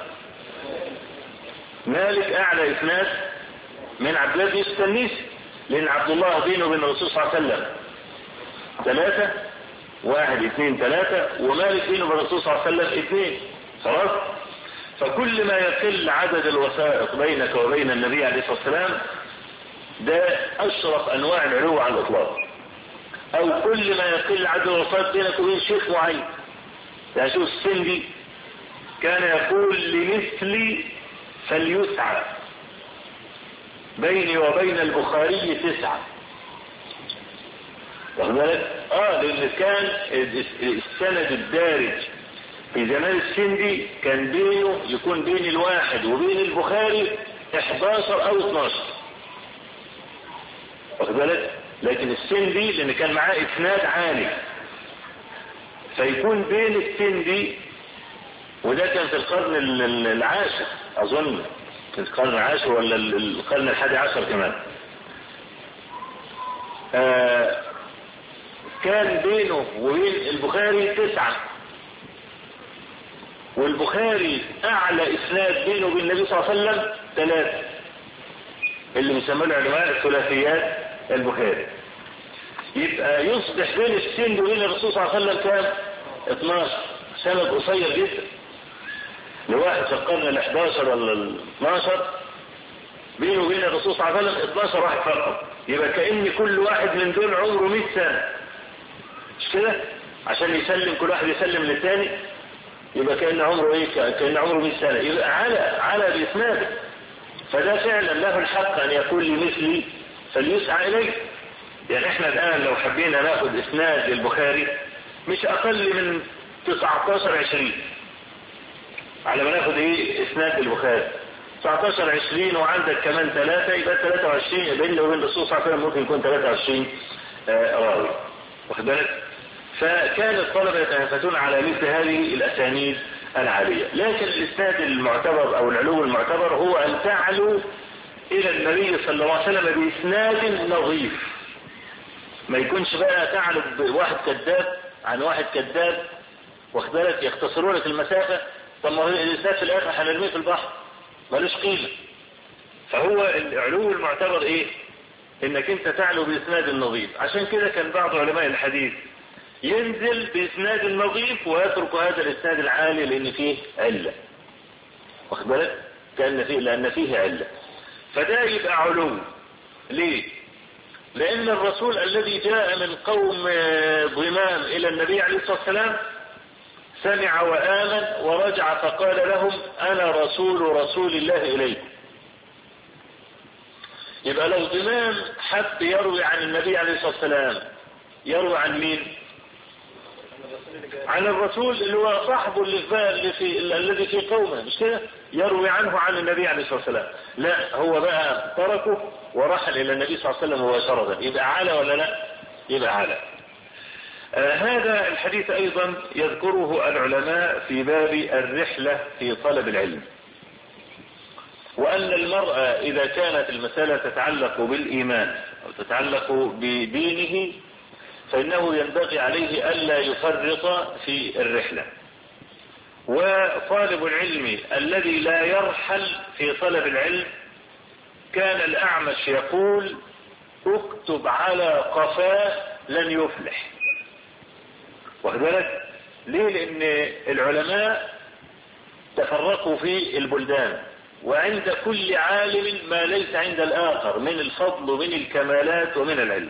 مالك اعلى اسناد من عبد الله بن يوسف التنيسي، لان عبد الله بينه وبين الرسول صلى الله عليه وسلم ثلاثة، واحد اثنين ثلاثة، ومالك بينه وبين الرسول صلى الله عليه وسلم اثنين. خلاص. فكل ما يقل عدد الوثائق بينك وبين النبي عليه الصلاة والسلام ده أشرف أنواع العلو على الإطلاق. أو كل ما يقل عدد الوثائق بينك وبين شيخ معين، يعني شوف السندي كان يقول لمثلي فليسعى، بيني وبين البخاري تسعة. واخد بالك؟ اه لأن كان السند الدارج في زمان السندي كان بينه يكون بين الواحد وبين البخاري احداشر او اتناشر. واخد بالك؟ لكن السندي لان كان معاه اسناد عالي فيكون بين السندي، وده كان في القرن العاشر اظن، في القرن العاشر ولا القرن الحادي عشر كمان. آه كان بينه وبين البخاري تسعة، والبخاري اعلى اسناد بينه وبين النبي صلى الله عليه وسلم ثلاثة، اللي بيسموه العلماء ثلاثيات البخاري. يبقى يصبح بين السند وبين الرسول صلى الله عليه وسلم كام؟ اتناشر. سند قصير جدا لواحد في القرن الحداشر ولا الاثناشر بينه وبين الرسول صلى الله عليه وسلم اتناشر واحد فقط. يبقى كأن كل واحد من دول عمره مئة سنة، مش كده؟ عشان يسلم كل واحد يسلم للثاني يبقى كأن عمره ايه؟ كأن عمره مئة سنة. يبقى على على بإسناده. فده فعلا له الحق ان يقول لمثلي فليسعى اليه. يعني احنا الان لو حبينا ناخد اسناد للبخاري مش اقل من تسعتاشر عشرين على ما ناخد ايه اسناد البخاري تسعتاشر عشرين وعندك كمان ثلاثة يبقى ثلاثة وعشرين بين وبين الرسول صلى الله عليه وسلم ممكن يكون ثلاثة وعشرين راوي واخد بالك. فكان الطلبة يتنافسون على مثل هذه الاسانيد العالية. لكن الاسناد المعتبر او العلو المعتبر هو ان تعلو الى النبي صلى الله عليه وسلم باسناد نظيف، ما يكونش بقى تعلو بواحد كذاب عن واحد كذاب واخد بالك يختصروا لك المسافة. طب ما هو الاسناد في الاخر هنرميه في البحر ملوش قيمة. فهو العلو المعتبر ايه؟ انك انت تعلو باسناد النظيف. عشان كده كان بعض علماء الحديث ينزل باسناد النظيف ويترك هذا الاسناد العالي لان فيه علة واخد بالك كأن فيه لان فيه علة. فده يبقى علو. ليه؟ لان الرسول الذي جاء من قوم ضمام الى النبي عليه الصلاة والسلام سمع وآمن ورجع فقال لهم انا رسول رسول الله اليكم. يبقى لو ضمام حب يروي عن النبي عليه الصلاة والسلام يروي عن مين؟ عن الرسول اللي هو صاحبه اللي في الذي في قومه مش كده يروي عنه عن النبي عليه الصلاة والسلام. لا هو بقى تركه ورحل الى النبي صلى الله عليه وسلم مباشرة. يبقى عالى ولا لا؟ يبقى عالى. آه هذا الحديث ايضا يذكره العلماء في باب الرحلة في طلب العلم، وان المرأة اذا كانت المسألة تتعلق بالايمان او تتعلق بدينه فانه ينبغي عليه الا يفرط في الرحلة. وطالب العلم الذي لا يرحل في طلب العلم كان الاعمش يقول اكتب على قفاه لن يفلح. واخد بالك ليه؟ لان العلماء تفرقوا في البلدان وعند كل عالم ما ليس عند الاخر من الفضل ومن الكمالات ومن العلم.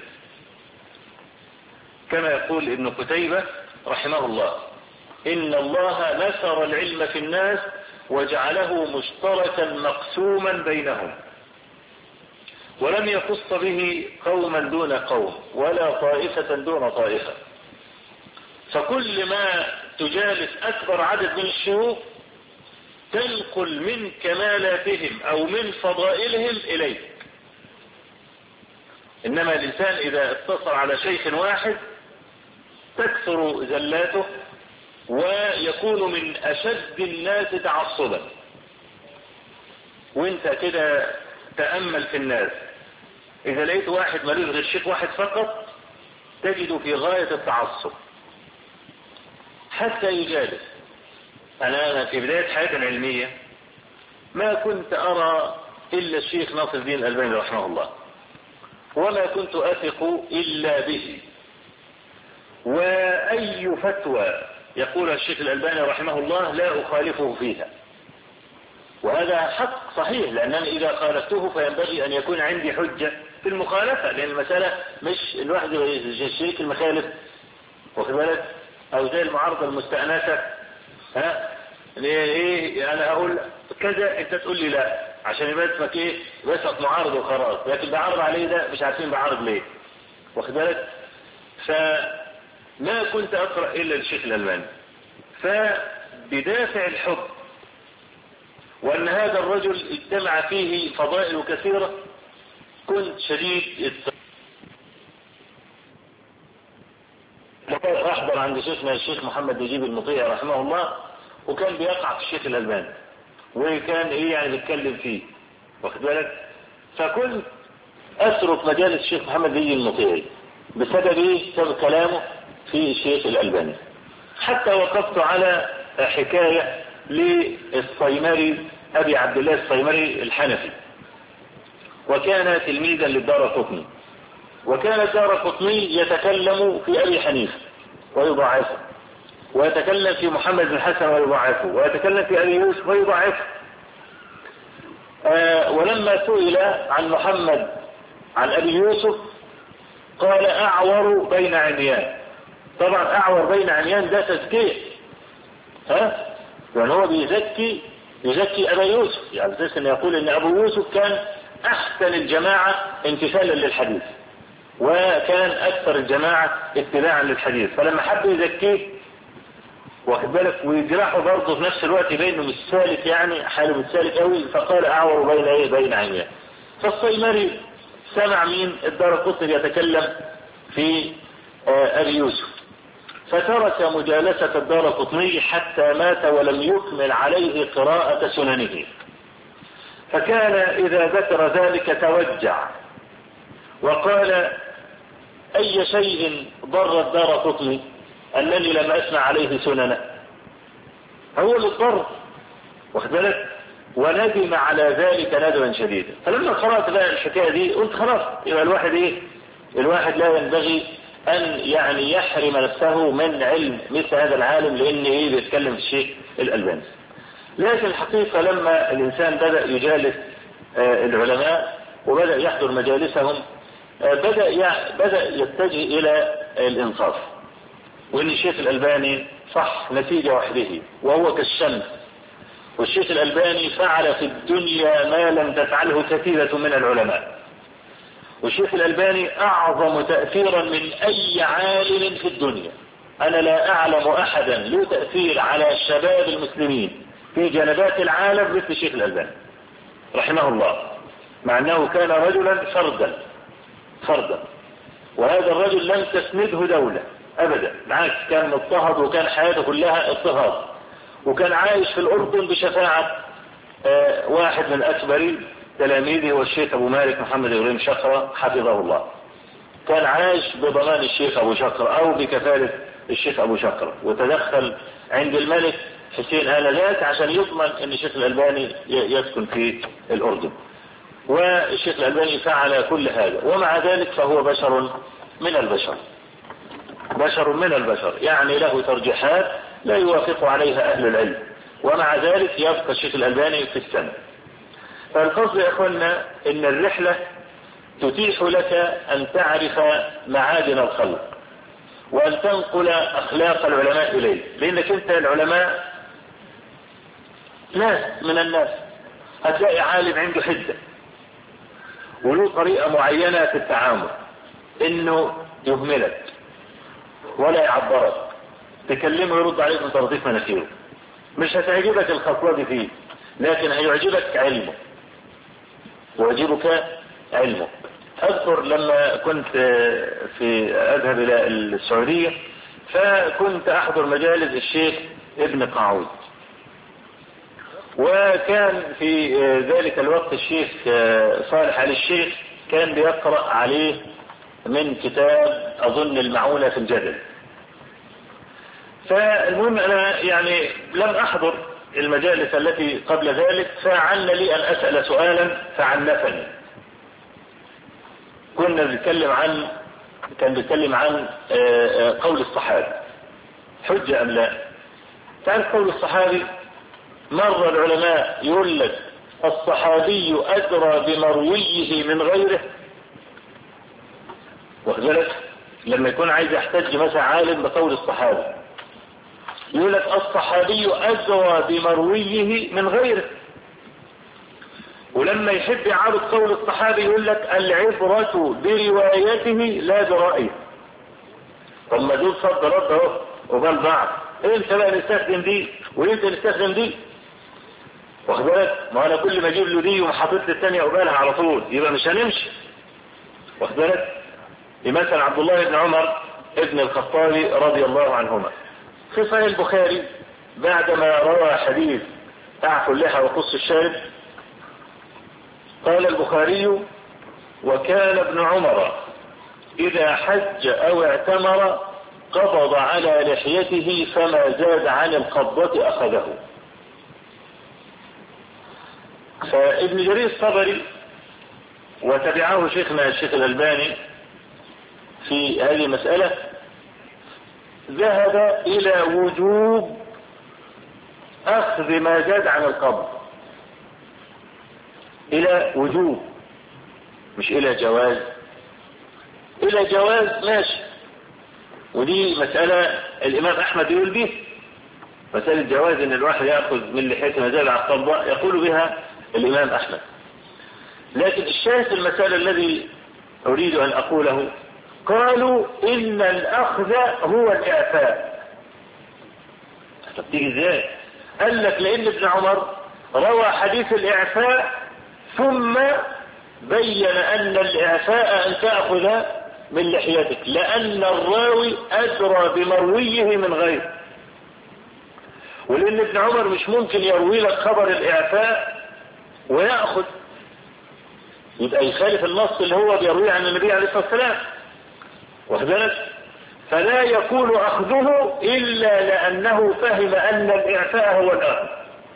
كما يقول ابن قتيبة رحمه الله ان الله نثر العلم في الناس وجعله مشتركا مقسوما بينهم ولم يخص به قوما دون قوم ولا طائفة دون طائفة. فكل ما تجالس اكبر عدد من الشيوخ تنقل من كمالاتهم او من فضائلهم اليك. انما الانسان اذا اتصل على شيخ واحد تكثر زلاته ويكون من اشد الناس تعصبا. وانت كده تأمل في الناس اذا لقيت واحد ملوش غير شيخ واحد فقط تجد في غاية التعصب حتى يجالس. انا في بداية حياتي العلمية ما كنت ارى الا الشيخ ناصر الدين الألباني رحمه الله وما كنت اثق الا به. واي فتوى يقول الشيخ الألباني رحمه الله لا اخالفه فيها. وهذا حق صحيح لانني اذا خالفته فينبغي ان يكون عندي حجة في المخالفة لان المسألة مش الواحد الشيخ المخالف واخد بالك او زي المعارضة المستأنسة ها ايه انا اقول كذا انت تقول لي لا عشان يبقى اسمك ايه بس معارض وخلاص. لكن بعرض عليه ده مش عارفين بعرض ليه واخد بالك. فما كنت اقرأ الا الشيخ الألباني فبدافع الحب وان هذا الرجل اجتمع فيه فضائل كثيرة كنت شديد احضر عند شيخنا الشيخ محمد نجيب المطيع رحمه الله وكان بيقع في الشيخ الألباني وكان ايه يعني بيتكلم فيه واخد بالك. فكنت اترك مجالس الشيخ محمد نجيب المطيع بسبب ايه؟ بسبب كلامه في الشيخ الألباني. حتى وقفت على حكاية للصيمري ابي عبد الله الصيمري الحنفي وكان تلميذا للدارقطني وكان الدارقطني يتكلم في ابي حنيفة ويضاعفه ويتكلم في محمد بن حسن ويضاعفه ويتكلم في ابي يوسف ويضاعفه. آه ولما سئل عن محمد عن ابي يوسف قال اعور بين عميان. طبعا اعور بين عميان ده تزكية ها يعني هو بيزكي يزكي ابا يوسف يعني اساس ان يقول ان ابو يوسف كان احسن الجماعة امتثالا للحديث وكان اكثر الجماعة اتباعا للحديث. فلما حب يزكيه واخد بالك، ويجرحه برضه في نفس الوقت بينه مش سالك، يعني حاله مش سالك قوي، فقال اعور بين ايه بين عينيه. فالصيمري سمع مين؟ الدارقطني يتكلم في آه ابي يوسف، فترك مجالسة الدارقطني حتى مات ولم يكمل عليه قراءة سننه. فكان إذا ذكر ذلك توجع وقال أي شيء ضر الدارقطني أنني لم أسمع عليه سننه، هو اللي ضر، واخد بالك، وندم على ذلك ندما شديدا. فلما قرأت بقى الحكاية دي قلت خلاص، يبقى الواحد ايه الواحد لا ينبغي أن يعني يحرم نفسه من علم مثل هذا العالم، لأن ايه بيتكلم في الشيء الألباني. لكن الحقيقة لما الإنسان بدأ يجالس آه العلماء وبدأ يحضر مجالسهم، آه بدأ بدأ يتجه إلى الإنصاف، وإن الشيخ الألباني صح نتيجة وحده وهو كالشمس، والشيخ الألباني فعل في الدنيا ما لم تفعله كثيرة من العلماء، والشيخ الألباني أعظم تأثيرا من أي عالم في الدنيا. أنا لا أعلم أحدا له تأثير على الشباب المسلمين في جنبات العالم مثل الشيخ الألباني رحمه الله، مع أنه كان رجلا فردا فردا وهذا الرجل لم تسنده دولة أبدا، بالعكس كان مضطهد وكان حياته كلها اضطهاد، وكان عايش في الأردن بشفاعة آه واحد من أكبر تلاميذه والشيخ أبو مالك محمد إبراهيم شقرة حفظه الله. كان عايش بضمان الشيخ أبو شقرة أو بكفالة الشيخ أبو شقرة، وتدخل عند الملك حسين آنذاك عشان يضمن أن الشيخ الألباني يسكن في الأردن، والشيخ الألباني فعل كل هذا، ومع ذلك فهو بشر من البشر بشر من البشر يعني له ترجيحات لا يوافق عليها أهل العلم، ومع ذلك يبقى الشيخ الألباني في السنة. فالقصد يا أخوانا إن الرحلة تتيح لك أن تعرف معادن الخلق وأن تنقل أخلاق العلماء إليه، لأنك أنت العلماء ناس من الناس، هتلاقي عالم عنده حدة وله طريقة معينة في التعامل، إنه يهملك ولا يعبرك، تكلمه يرد عليك من ترطيف مناخيره، مش هتعجبك الخطوة دي فيه، لكن هيعجبك علمه ويعجبك علمه. أذكر لما كنت في أذهب إلى السعودية فكنت أحضر مجالس الشيخ ابن قعود، وكان في ذلك الوقت الشيخ صالح علي الشيخ كان بيقرأ عليه من كتاب أظن المعونة في الجدل. فالمهم أنا يعني لم أحضر المجالس التي قبل ذلك، فعل لي أن أسأل سؤالا فعنفني. كنا بنتكلم عن كان بيتكلم عن قول الصحابي حجة أم لا. تعرف قول الصحابي، مر العلماء يقول لك الصحابي أدرى بمرويه من غيره، وذلك لما يكون عايز يحتج مثلا عالم بقول الصحابي يقول لك الصحابي أدرى بمرويه من غيره، ولما يحب يعارض قول الصحابي يقول لك العبرة بروايته لا برأيه. طب ما دول صد رد اهو وبال بعض، انت بقى نستخدم دي وانت نستخدم دي، واخد بالك؟ ما انا كل ما اجيب له دي وحاطط لي الثانيه قبالها على طول يبقى مش هنمشي، واخد بالك؟ مثلا عبد الله بن عمر ابن الخطاب رضي الله عنهما في صحيح البخاري بعدما روى حديث اعفوا اللحى وقص الشارب، قال البخاري: وكان ابن عمر إذا حج أو اعتمر قبض على لحيته فما زاد عن القبضة أخذه. فابن جرير الطبري وتبعه شيخنا الشيخ الألباني في هذه المسألة ذهب إلى وجوب أخذ ما زاد عن القبض، إلى وجوب مش إلى جواز، إلى جواز ماشي، ودي مسألة الإمام أحمد يقول به، مسألة جواز إن الواحد يأخذ من لحيته ما زاد عن القبضة يقول بها الإمام أحمد. لكن الشاهد المسألة الذي أريد أن أقوله، قالوا إن الأخذ هو الإعفاء، طب تيجي ازاي؟ قال لك لان ابن عمر روى حديث الاعفاء ثم بين ان الاعفاء ان تأخذ من لحيتك، لان الراوي ادرى بمرويه من غيره. ولان ابن عمر مش ممكن يروي لك خبر الاعفاء ويأخذ، يبقى يخالف النص اللي هو بيرويه عن النبي عليه الصلاة والسلام، واخد بالك؟ فلا يكون اخذه الا لانه فهم ان الاعفاء هو الاخذ.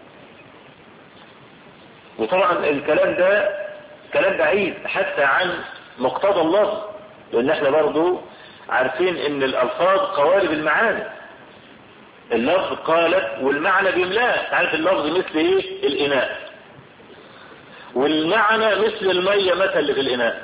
وطبعا الكلام ده كلام بعيد حتى عن مقتضى اللفظ، لان احنا برضو عارفين ان الالفاظ قوالب المعاني. اللفظ قالب والمعنى بيملاه. عارف اللفظ مثل ايه؟ الاناء، والمعنى مثل المية مثل اللي في الاناء.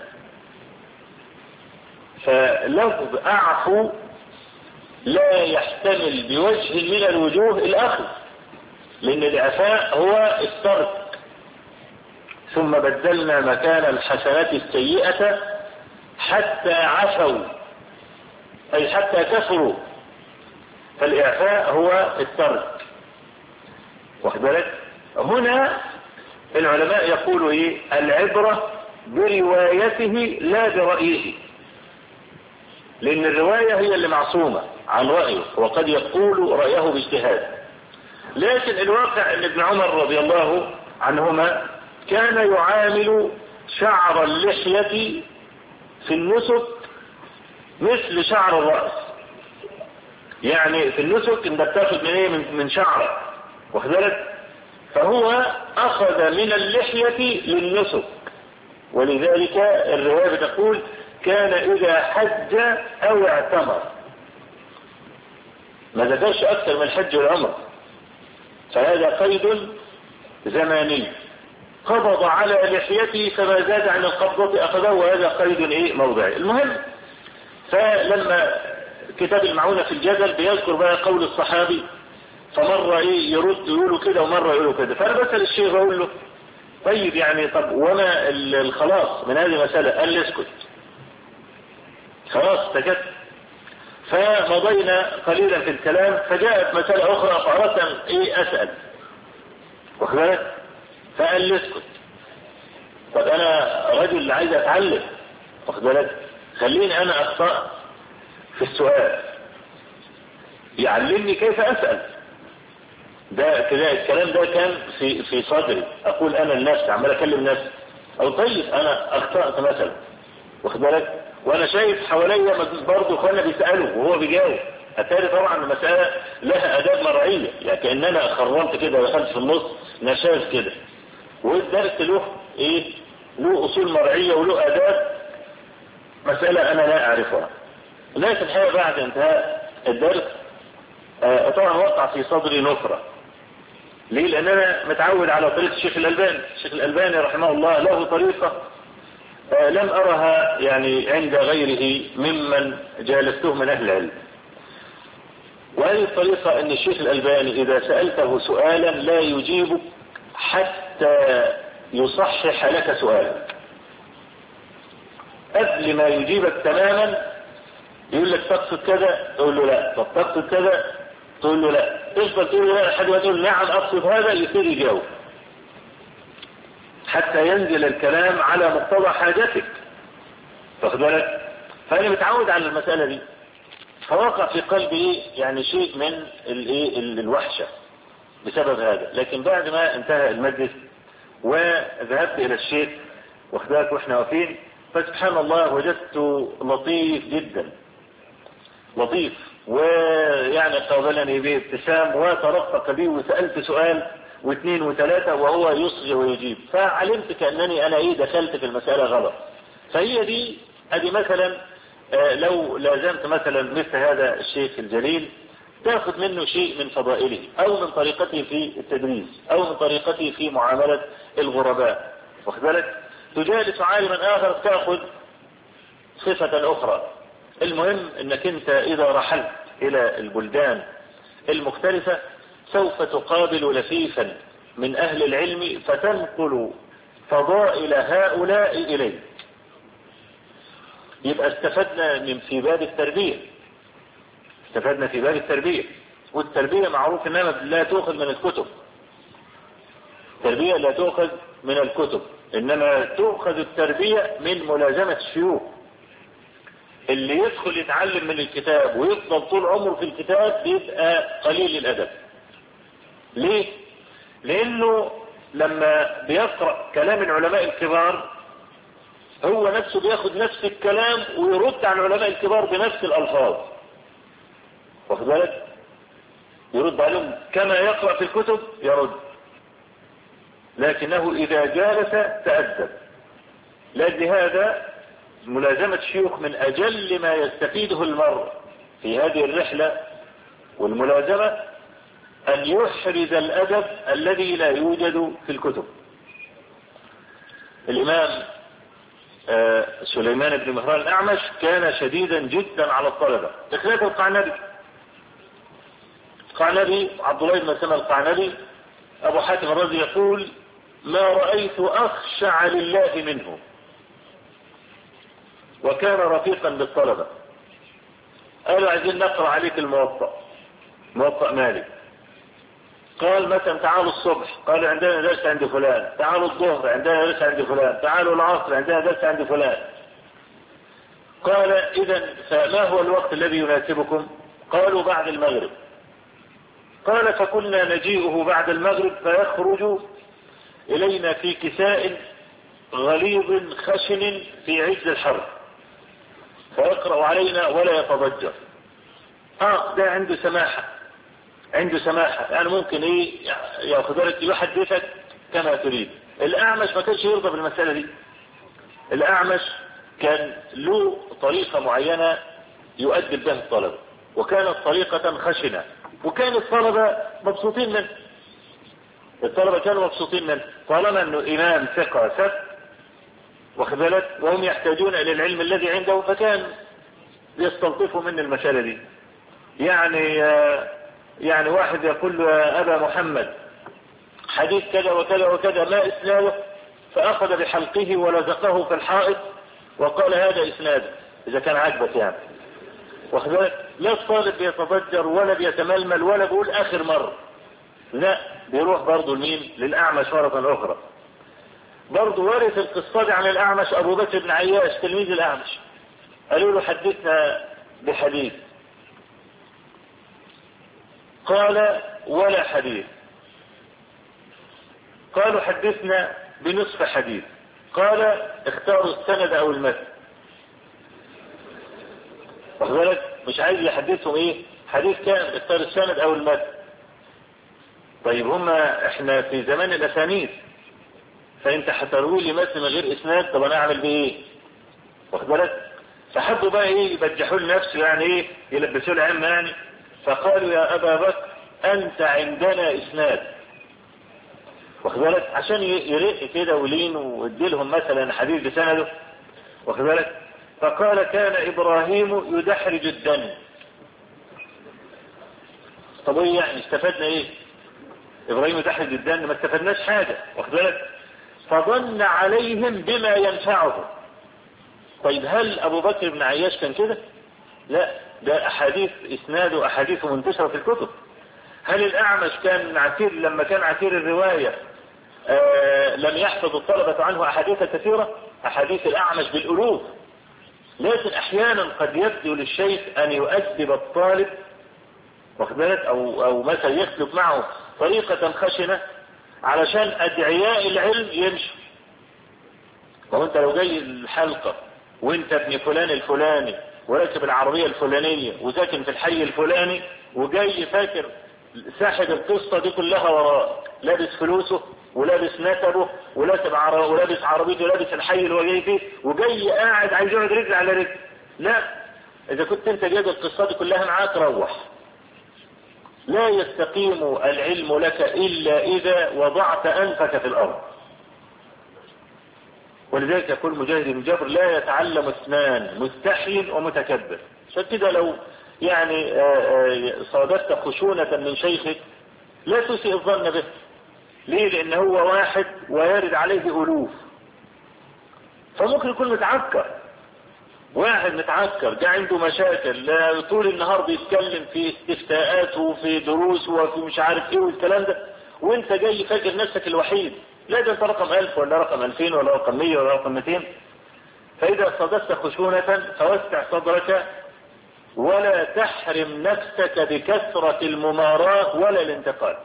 فلفظ اعفو لا يحتمل بوجه من الوجوه الاخذ، لان الاعفاء هو الترك. ثم بدلنا مكان الحسنات السيئة حتى عفوا، اي حتى كفروا. فالاعفاء هو الترك، واخد بالك؟ هنا العلماء يقولوا ايه؟ العبرة بروايته لا برأيه، لان الرواية هي اللي معصومة عن رأيه، وقد يقول رأيه باجتهاد. لكن الواقع ان ابن عمر رضي الله عنهما كان يعامل شعر اللحية في النسك مثل شعر الرأس. يعني في النسك انت بتاخد من ايه؟ من, من شعرك، واخد بالك؟ فهو اخذ من اللحية للنسك، ولذلك الرواية بتقول كان اذا حج او اعتمر، ما ذكرش اكثر من الحج والعمر. فهذا قيد زماني، قبض على لحيته فما زاد عن القبضة اخذه، وهذا قيد ايه؟ موضعي. المهم، فلما كتاب المعونة في الجدل بيذكر بقى قول الصحابي، فمرة ايه يرد يقولوا كده ومرة يقولوا كده. فانا بسأل الشيخ اقول له طيب يعني طب وما الخلاص من هذه المسألة؟ قال لي اسكت، خلاص سكت. فمضينا قليلا في الكلام، فجاءت مسألة اخرى فأردت ايه اسأل، واخد بالك؟ فقال لي اسكت. طب انا رجل عايز اتعلم، واخد بالك؟ خليني انا اخطأ في السؤال، يعلمني كيف اسأل. ده كده الكلام ده كان في في صدري، اقول انا لنفسي عمال اكلم نفسي، او طيب انا اخطأت مثلا، واخد بالك؟ وانا شايف حواليا برضه اخوانا بيسألوا وهو بيجاوب. اتاري طبعا المسألة لها اداب مرعية، يعني كأن انا خرمت كده ودخلت في النص نشاز كده، والدرس له ايه؟ له اصول مرعية وله اداب، مسألة انا لا اعرفها. لكن الحقيقة بعد انتهاء الدرس آه طبعا وقع في صدري نفرة. ليه؟ لان انا متعود على طريقة الشيخ الالباني. الشيخ الالباني رحمه الله له طريقة آه لم ارها يعني عند غيره ممن جالسته من اهل العلم. وهذه الطريقة ان الشيخ الالباني اذا سألته سؤالا لا يجيبك حتى يصحح لك سؤالك. قبل ما يجيبك تماما يقول لك تقصد كذا، تقول له لا. طب تقصد كذا، تقول له لا. تفضل تقول له لا لحد ما تقول نعم اقصد هذا، يصير يجاوب حتى ينزل الكلام على مقتضى حاجتك، واخد بالك؟ فانا متعود على المسألة دي، فوقع في قلبي يعني شيء من الايه الوحشة بسبب هذا. لكن بعد ما انتهى المجلس وذهبت الى الشيخ، واخد بالك؟ واحنا واقفين، فسبحان الله وجدته لطيف جدا، لطيف، ويعني قابلني بابتسام وترفق بي، وسألت سؤال واثنين وثلاثة وهو يصغي ويجيب، فعلمت كأنني انا ايه دخلت في المسألة غلط. فهي دي ادي مثلا آه لو لازمت مثلا مثل هذا الشيخ الجليل تاخذ منه شيء من فضائله، او من طريقته في التدريس، او من طريقته في معاملة الغرباء، واخد بالك؟ تجالس عالما اخر تاخذ صفة اخرى. المهم انك انت اذا رحلت الى البلدان المختلفة سوف تقابل لفيفا من اهل العلم فتنقل فضائل هؤلاء اليك. يبقى استفدنا من في باب التربية، استفدنا في باب التربية، والتربية معروف انها لا تؤخذ من الكتب. التربية لا تؤخذ من الكتب، انما تؤخذ التربية من ملازمة الشيوخ. اللي يدخل يتعلم من الكتاب ويفضل طول عمره في الكتاب بيبقى قليل الادب. ليه؟ لانه لما بيقرأ كلام العلماء الكبار هو نفسه بياخد نفس الكلام ويرد على العلماء الكبار بنفس الالفاظ. واخد بالك؟ يرد عليهم كما يقرأ في الكتب يرد، لكنه اذا جالس تأدب. لأجل هذا ملازمة الشيوخ من اجل ما يستفيده المرء في هذه الرحلة والملازمة ان يحرز الادب الذي لا يوجد في الكتب. الامام سليمان بن مهران الأعمش كان شديدا جدا على الطلبة بخلاف القعنبي. القعنبي عبد الله بن مسلمة القعنبي أبو حاتم الرازي يقول ما رأيت أخشع لله منه، وكان رفيقا بالطلبة. قالوا عايزين نقرأ عليك الموطأ، موطأ مالك. قال مثلا تعالوا الصبح، قالوا عندنا درس عند فلان. تعالوا الظهر عندنا درس عند فلان. تعالوا العصر عندنا درس عند فلان. قال إذا فما هو الوقت الذي يناسبكم؟ قالوا بعد المغرب. قال فكنا نجيئه بعد المغرب فيخرج إلينا في كساء غليظ خشن في عز الحر فيقرأ علينا ولا يتضجر. اه ده عنده سماحة، عنده سماحة، يعني ممكن ايه ياخذ يحدثك كما تريد. الأعمش ما كانش يرضى بالمسألة دي. الأعمش كان له طريقة معينة يؤدب بها الطلبة، وكانت طريقة خشنة، وكان الطلبة مبسوطين منه. الطلبة كانوا مبسوطين منه طالما انه امام ثقة ثبت واخد بالك، وهم يحتاجون الى العلم الذي عنده، فكان يستلطفوا من المسألة دي. يعني يعني واحد يقول له يا ابا محمد حديث كذا وكذا وكذا ما اسناده، فاخذ بحلقه ولزقه في الحائط وقال هذا اسناده اذا كان عاجبك يعني واخد بالك. لا الطالب بيتضجر ولا بيتململ ولا بيقول اخر مرة، لا بيروح برضه لمين؟ للأعمش مرة أخرى. برضه ورث القصة دي عن الأعمش أبو بكر بن عياش تلميذ الأعمش. قالوا له حدثنا بحديث، قال ولا حديث. قالوا حدثنا بنصف حديث. قال اختاروا السند أو المتن. واخد بالك؟ مش عايز يحدثهم ايه حديث كان، اختار السند أو المتن. طيب هما احنا في زمان الاسانيد، فانت هتروي لي متن من غير اسناد، طب انا اعمل بيه ايه؟ واخد بالك؟ فحبوا بقى ايه يبجحوا لنفسه، يعني ايه يلبسوا له عم يعني. فقالوا يا ابا بكر انت عندنا اسناد، واخد بالك؟ عشان يرق كده ولين ويدي لهم مثلا حديث بسنده، واخد بالك؟ فقال كان ابراهيم يدحرج الدم. طب ايه يعني استفدنا ايه؟ ابراهيم يدحرج الدم ما استفدناش حاجة، واخد بالك؟ فظن عليهم بما ينفعه. طيب هل ابو بكر بن عياش كان كده؟ لا، ده احاديث اسناده احاديث منتشرة في الكتب. هل الاعمش كان عسير لما كان عسير الرواية آه لم يحفظ الطلبة عنه احاديث كثيرة؟ احاديث الاعمش بالالوف. لكن احيانا قد يبدو للشيخ ان يؤدب الطالب، واخد بالك؟ او او مثلا يسلك معه طريقة خشنة علشان ادعياء العلم يمشوا. وهو انت لو جاي الحلقة وانت ابن فلان الفلاني وراكب العربية الفلانية وساكن في الحي الفلاني وجاي فاكر ساحب القصة دي كلها وراء، لابس فلوسه ولابس نسبه ولابس عربيته ولابس الحي اللي هو جاي فيه، وجاي قاعد عايز يقعد رجل على رجل. لا، اذا كنت انت جايب القصة دي كلها معاك روح. لا يستقيم العلم لك إلا إذا وضعت أنفك في الأرض. ولذلك يقول مجاهد بن جبر لا يتعلم اثنان مستحي ومتكبر. فكده لو يعني صادفت خشونة من شيخك لا تسيء الظن به. ليه؟ لأن هو واحد ويرد عليه ألوف، فممكن يكون متعكر واحد متعكر ده عنده مشاكل، طول النهار بيتكلم في استفتاءات وفي دروس وفي مش عارف ايه والكلام ده، وانت جاي فاكر نفسك الوحيد. لا، ده انت رقم ألف ولا رقم ألفين ولا رقم مية ولا رقم مئتين. فإذا صدقت خشونة فوسع صدرك، ولا تحرم نفسك بكثرة المماراة ولا الانتقاد.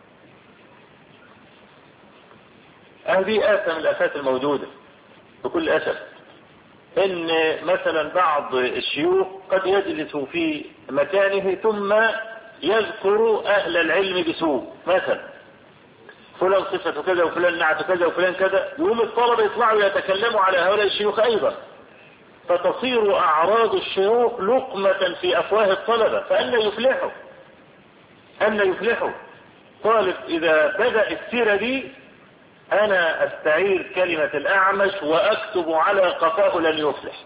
هذه آفة من الآفات الموجودة بكل أسف، إن مثلا بعض الشيوخ قد يجلس في مكانه ثم يذكر أهل العلم بسوء، مثلا فلان صفته كذا وفلان نعته كذا وفلان كذا، يقوم الطلبة يطلعوا يتكلموا على هؤلاء الشيوخ أيضا، فتصير أعراض الشيوخ لقمة في أفواه الطلبة، فأن يفلحوا أن يفلحوا طالب إذا بدأ السيرة دي أنا أستعير كلمة الأعمش وأكتب على قفاه لن يفلح،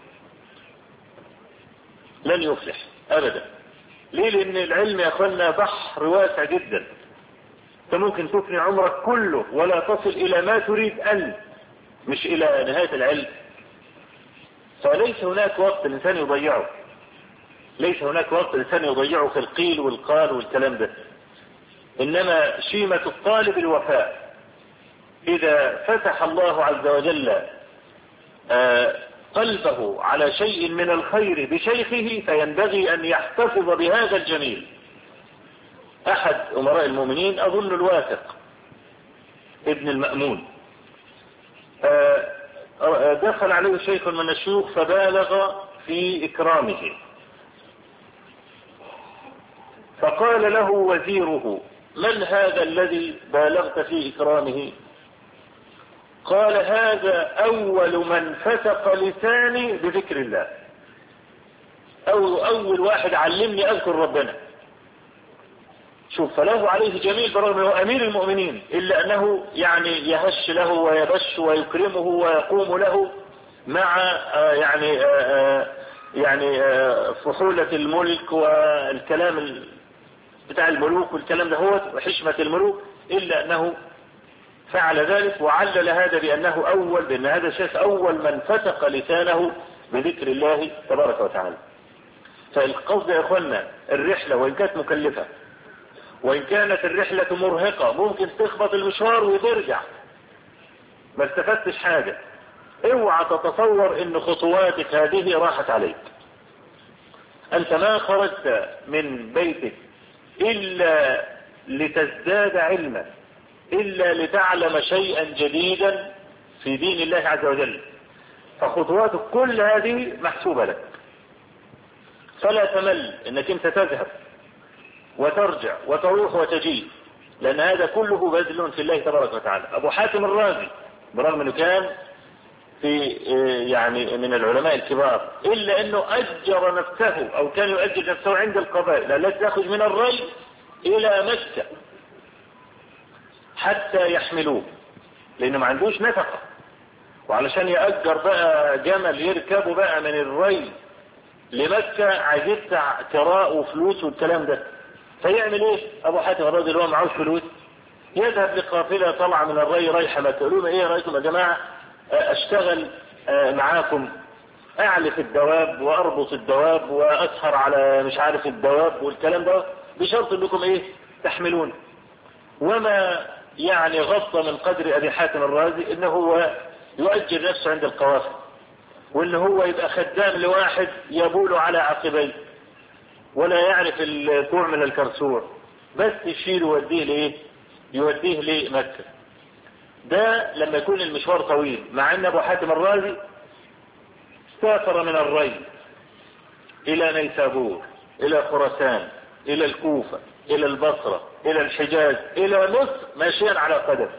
لن يفلح أبدا. ليه؟ لأن العلم يا أخوانا بحر واسع جدا، أنت ممكن تفني عمرك كله ولا تصل إلى ما تريد أن، مش إلى نهاية العلم. فليس هناك وقت الإنسان يضيعه، ليس هناك وقت الإنسان يضيعه في القيل والقال والكلام ده، إنما شيمة الطالب الوفاء. إذا فتح الله عز وجل قلبه على شيء من الخير بشيخه فينبغي أن يحتفظ بهذا الجميل. أحد أمراء المؤمنين أظن الواثق ابن المأمون دخل عليه شيخ من الشيوخ فبالغ في إكرامه، فقال له وزيره من هذا الذي بالغت في إكرامه؟ قال هذا أول من فتق لساني بذكر الله، أو أول واحد علمني أذكر ربنا. شوف، فله عليه جميل برغم أنه أمير المؤمنين، إلا أنه يعني يهش له ويبش ويكرمه ويقوم له مع يعني يعني فحولة الملك والكلام بتاع الملوك والكلام ده هو وحشمة الملوك، إلا أنه فعل ذلك وعلل هذا بأنه أول، بأن هذا الشيخ أول من فتق لسانه بذكر الله تبارك وتعالى. فالقصد يا أخوانا الرحلة وإن كانت مكلفة وإن كانت الرحلة مرهقة، ممكن تخبط المشوار وترجع ما استفدتش حاجة، اوعى تتصور ان خطواتك هذه راحت عليك. انت ما خرجت من بيتك الا لتزداد علما، الا لتعلم شيئا جديدا في دين الله عز وجل، فخطواتك كل هذه محسوبة لك. فلا تمل انك انت تذهب وترجع وتروح وتجي، لأن هذا كله بذل في الله تبارك وتعالى. أبو حاتم الرازي برغم أنه كان في يعني من العلماء الكبار، إلا أنه أجر نفسه أو كان يؤجر نفسه عند القبائل التي تأخذ من الري إلى مكة حتى يحملوه، لأنه ما عندوش نفقة، وعلشان يأجر بقى جمل يركبه بقى من الري لمكة عايز يدفع كراء وفلوس والكلام ده. فيعمل ايه ابو حاتم الرازي اللي هو معهوش فلوس؟ يذهب لقافله طالعه من الري رايحه مكه، يقولوا ايه رايكم يا جماعه اشتغل معاكم، اعلف الدواب واربط الدواب واسهر على مش عارف الدواب والكلام ده، بشرط انكم ايه تحملون. وما يعني غص من قدر ابي حاتم الرازي انه هو يؤجر نفسه عند القوافل، وان هو يبقى خدام لواحد يبول على عقبيه ولا يعرف الكوع من الكرسور، بس يشيل يوديه لايه؟ يوديه لمكة. ده لما يكون المشوار طويل، مع ان ابو حاتم الرازي سافر من الري الى نيسابور الى خراسان الى الكوفة الى البصرة الى الحجاز الى مصر ماشيا على قدم.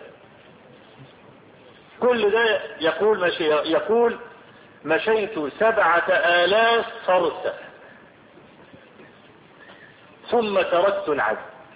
كل ده يقول مشي يقول مشيت سبعة آلاف فرسة ثم تركت العد.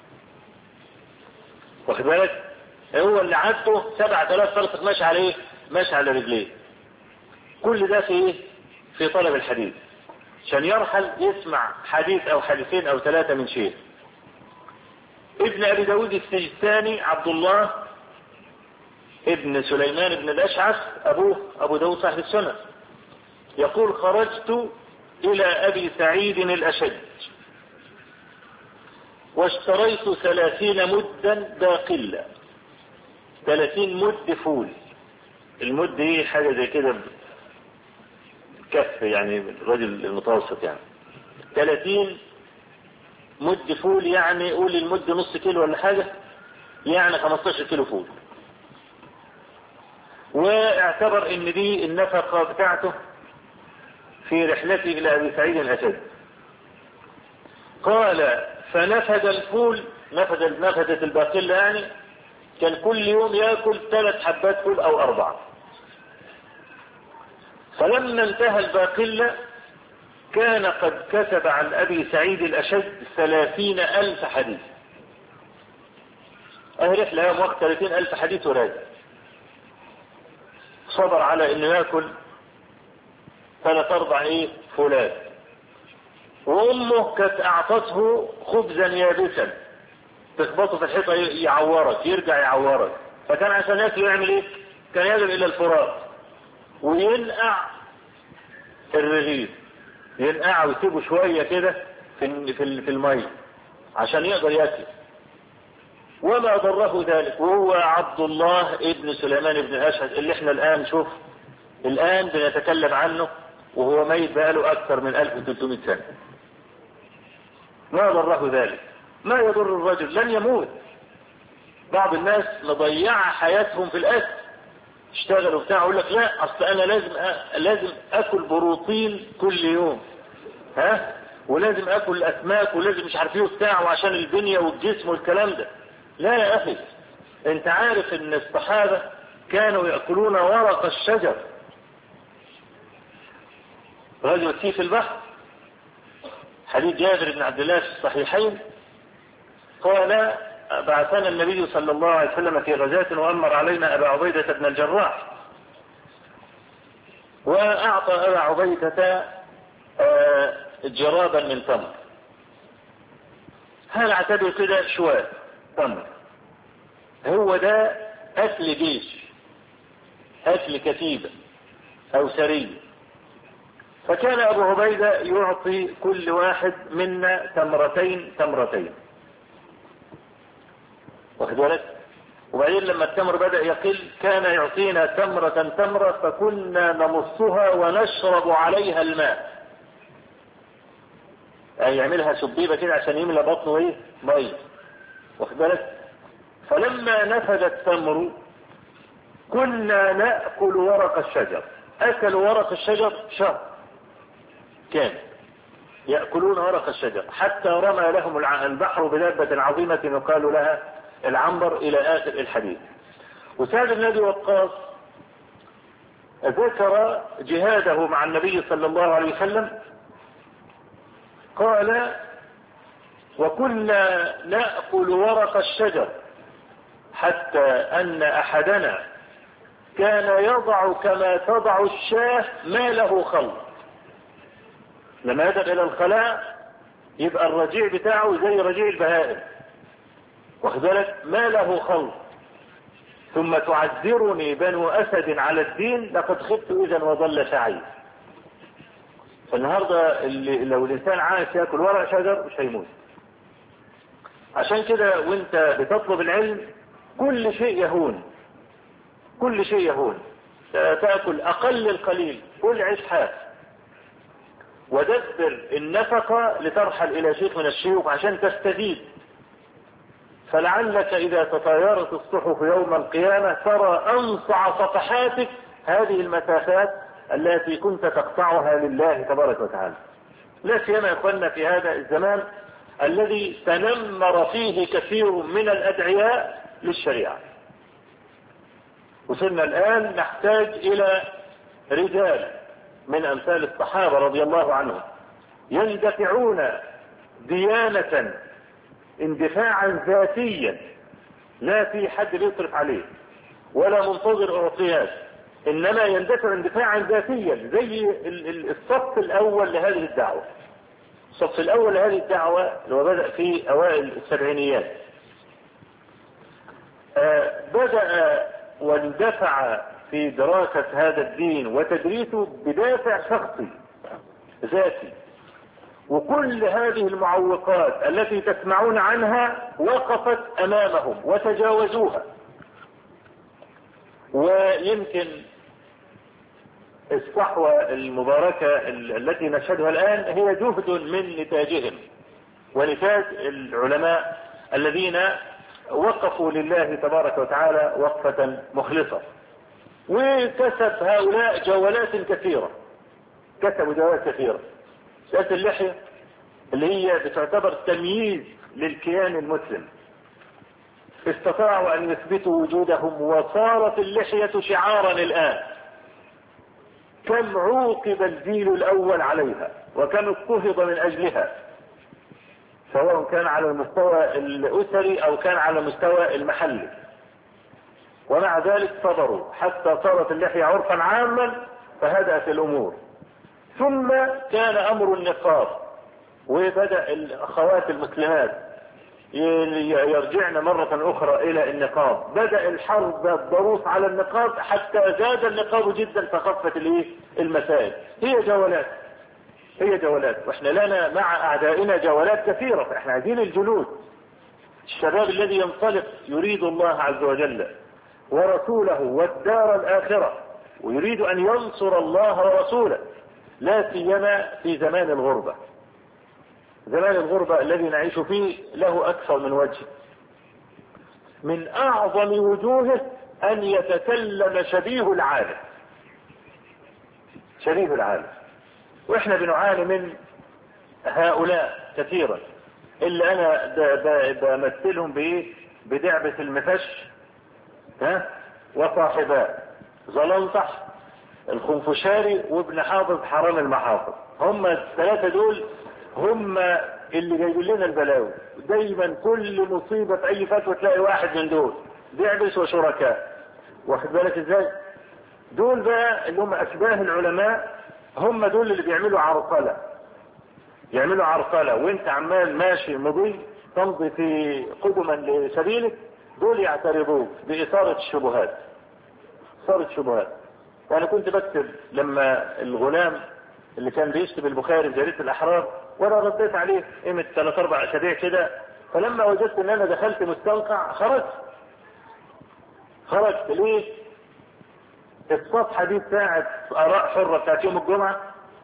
واخد بالك؟ هو اللي عدته سبعة آلاف فرسة ماشي على ايه؟ ماشي على رجليه. كل ده في ايه؟ في طلب الحديث، عشان يرحل يسمع حديث او حديثين او ثلاثة من شيخ. ابن ابي داود السجستاني عبد الله ابن سليمان بن الاشعث ابوه ابو داود صاحب السنة، يقول خرجت إلى أبي سعيد الأشج واشتريت ثلاثين مدا باقلة، ثلاثين مد فول. المد هي حاجة زي كده كف، يعني الرجل المتوسط، يعني ثلاثين مد فول، يعني قول المد نص كيلو ولا حاجة، يعني خمستاشر كيلو فول. واعتبر ان دي النفقة بتاعته في رحلته الى ابي سعيد الاشج. قال فنفد الفول، نفد نفدت الباقلة، يعني كان كل يوم يأكل ثلاث حبات فول او اربعة. فلما انتهى الباقلة كان قد كتب عن ابي سعيد الاشج ثلاثين الف حديث. اهي رحلة يوم وقت ثلاثين الف حديث وراجع. صبر على انه يأكل ثلاث اربع ايه فولاد. وامه كانت اعطته خبزا يابسا تخبطه في الحيطة يعورك، يرجع يعورك. فكان عشان ياكل يعمل ايه؟ كان يذهب الى الفرات وينقع الرغيف، ينقع ويسيبه شوية كده في في المي عشان يقدر ياكل. وما ضره ذلك، وهو عبد الله ابن سليمان ابن الاشهد اللي احنا الان شوف الان بنتكلم عنه وهو ميت بقاله اكثر من ألف وثلاثمائة سنة. ما ضره ذلك، ما يضر الرجل، لن يموت. بعض الناس مضيع حياتهم في الاكل، اشتغلوا بتاع يقول لك لا اصل انا لازم أ... لازم اكل بروتين كل يوم، ها، ولازم اكل اسماك، ولازم مش عارف ايه وبتاع، وعشان البنيه والجسم والكلام ده. لا يا اخي، انت عارف ان الصحابه كانوا ياكلون ورق الشجر. رجل في البحر، حديث جابر بن عبد الله في الصحيحين، قال بعثنا النبي صلى الله عليه وسلم في غزاة وأمر علينا أبا عبيدة بن الجراح، وأعطى أبا عبيدة جرابا من تمر. هل اعتبر كده شوال تمر؟ هو ده أكل جيش، أكل كتيبة أو سرية. فكان أبو عبيدة يعطي كل واحد منا تمرتين تمرتين، واخد بالك؟ وبعدين لما التمر بدأ يقل كان يعطينا تمرة تمرة، فكنا نمصها ونشرب عليها الماء، يعني يعملها سبيبة كده عشان يملى بطنه ايه مية، واخد بالك؟ فلما نفد التمر كنا نأكل ورق الشجر. أكلوا ورق الشجر شهر كان يأكلون ورق الشجر، حتى رمى لهم البحر بدابة عظيمة يقال لها العنبر إلى آخر الحديث. وسعد بن أبي وقاص ذكر جهاده مع النبي صلى الله عليه وسلم، قال وكنا نأكل ورق الشجر حتى أن أحدنا كان يضع كما تضع الشاة ما له خلط. لما يذهب إلى الخلاء يبقى الرجيع بتاعه زي رجيع البهائم، واخد بالك؟ ما له خلط. ثم تعذرني بنو أسد على الدين لقد خبت إذا وضل سعي. فالنهاردة اللي لو الإنسان عايز يأكل ورق شجر مش هيموت. عشان كده وانت بتطلب العلم كل شيء يهون، كل شيء يهون. تأكل أقل القليل، كل عيش حاف، ودبر النفقة لترحل إلى شيخ من الشيوخ عشان تستفيد. فلعلك إذا تطايرت الصحف يوم القيامة ترى أنصع صفحاتك هذه المسافات التي كنت تقطعها لله تبارك وتعالى. لا سيما يا اخواننا في هذا الزمان الذي تنمر فيه كثير من الأدعياء للشريعة. وصلنا الآن نحتاج إلى رجال من أمثال الصحابة رضي الله عنهم يندفعون ديانة اندفاعا ذاتيا، لا في حد بيصرف عليه ولا منتظر أعطيات، إنما يندفع اندفاعا ذاتيا زي الصف الأول لهذه الدعوة. الصف الأول لهذه الدعوة اللي هو بدأ في أوائل السبعينيات، آه بدأ واندفع في في دراسة هذا الدين وتدريسه بدافع شخصي ذاتي. وكل هذه المعوقات التي تسمعون عنها وقفت أمامهم وتجاوزوها. ويمكن الصحوة المباركة التي نشهدها الآن هي جهد من نتاجهم ونتاج العلماء الذين وقفوا لله تبارك وتعالى وقفة مخلصة. وكسب هؤلاء جولات كثيرة، كسبوا جولات كثيرة. سياسة اللحية اللي هي بتعتبر تمييز للكيان المسلم، استطاعوا أن يثبتوا وجودهم وصارت اللحية شعارا الآن. كم عوقب الجيل الأول عليها وكم اضطهد من أجلها، سواء كان على المستوى الأسري أو كان على المستوى المحلي، ومع ذلك صبروا حتى صارت اللحية عرفا عاما فهدأت الأمور. ثم كان أمر النقاب، وبدأ الأخوات المسلمات يرجعن مرة أخرى إلى النقاب. بدأ الحرب الضروس على النقاب حتى زاد النقاب جدا فخفت المسائل. هي جولات هي جولات واحنا لنا مع أعدائنا جولات كثيرة، فاحنا عايزين الجلود. الشباب الذي ينطلق يريد الله عز وجل ورسوله والدار الآخرة، ويريد أن ينصر الله ورسوله، لا سيما في زمان الغربة. زمان الغربة الذي نعيش فيه له أكثر من وجه. من أعظم وجوهه أن يتكلم شبيه العالم شبيه العالم وإحنا بنعاني من هؤلاء كثيرا، اللي أنا بمثلهم بإيه؟ بدعبة المفش ها وصاحباه زلنطح الخنفشاري وابن حافظ حرام المحافظ. هم الثلاثة دول هم اللي جايبين لنا البلاوي. دايما كل مصيبة في اي فتوى تلاقي واحد من دول بيعبس وشركاء. واخد بالك ازاي؟ دول بقى اللي هم اشباه العلماء، هم دول اللي بيعملوا عرقلة يعملوا عرقلة وانت عمال ماشي مضي تمضي في قدما لسبيلك، دول يعترضوك بإثارة الشبهات إثارة الشبهات. وانا كنت بكتب لما الغلام اللي كان بيكتب البخاري في جريدة الأحرار، وانا رديت عليه قيمة ثلاث اربع اسابيع كده، فلما وجدت ان انا دخلت مستنقع خرجت خرجت ليه؟ الصفحة دي بتاعت آراء حرة بتاعت يوم الجمعة.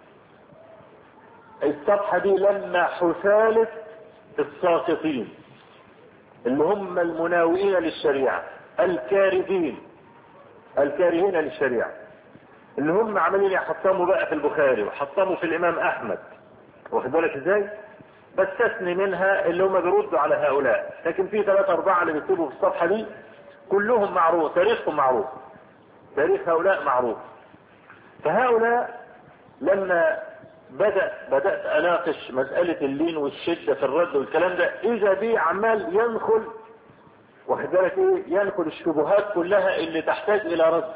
الصفحة دي لما حثالة الساقطين اللي هم المناوئين للشريعة الكارهين الكارهين للشريعة، اللي هم عمالين يحطموا بقى في البخاري وحطموا في الامام احمد. واخد بالك ازاي؟ بستثني منها اللي هم بيردوا على هؤلاء، لكن في ثلاثة اربعة اللي بيكتبوا في الصفحة دي كلهم معروف، تاريخهم معروف، تاريخ هؤلاء معروف. فهؤلاء لما بدأ بدأت اناقش مسألة اللين والشدة في الرد والكلام ده، اذا بي عمال ينخل، واخد بالك ايه؟ ينخل الشبهات كلها اللي تحتاج الى رد.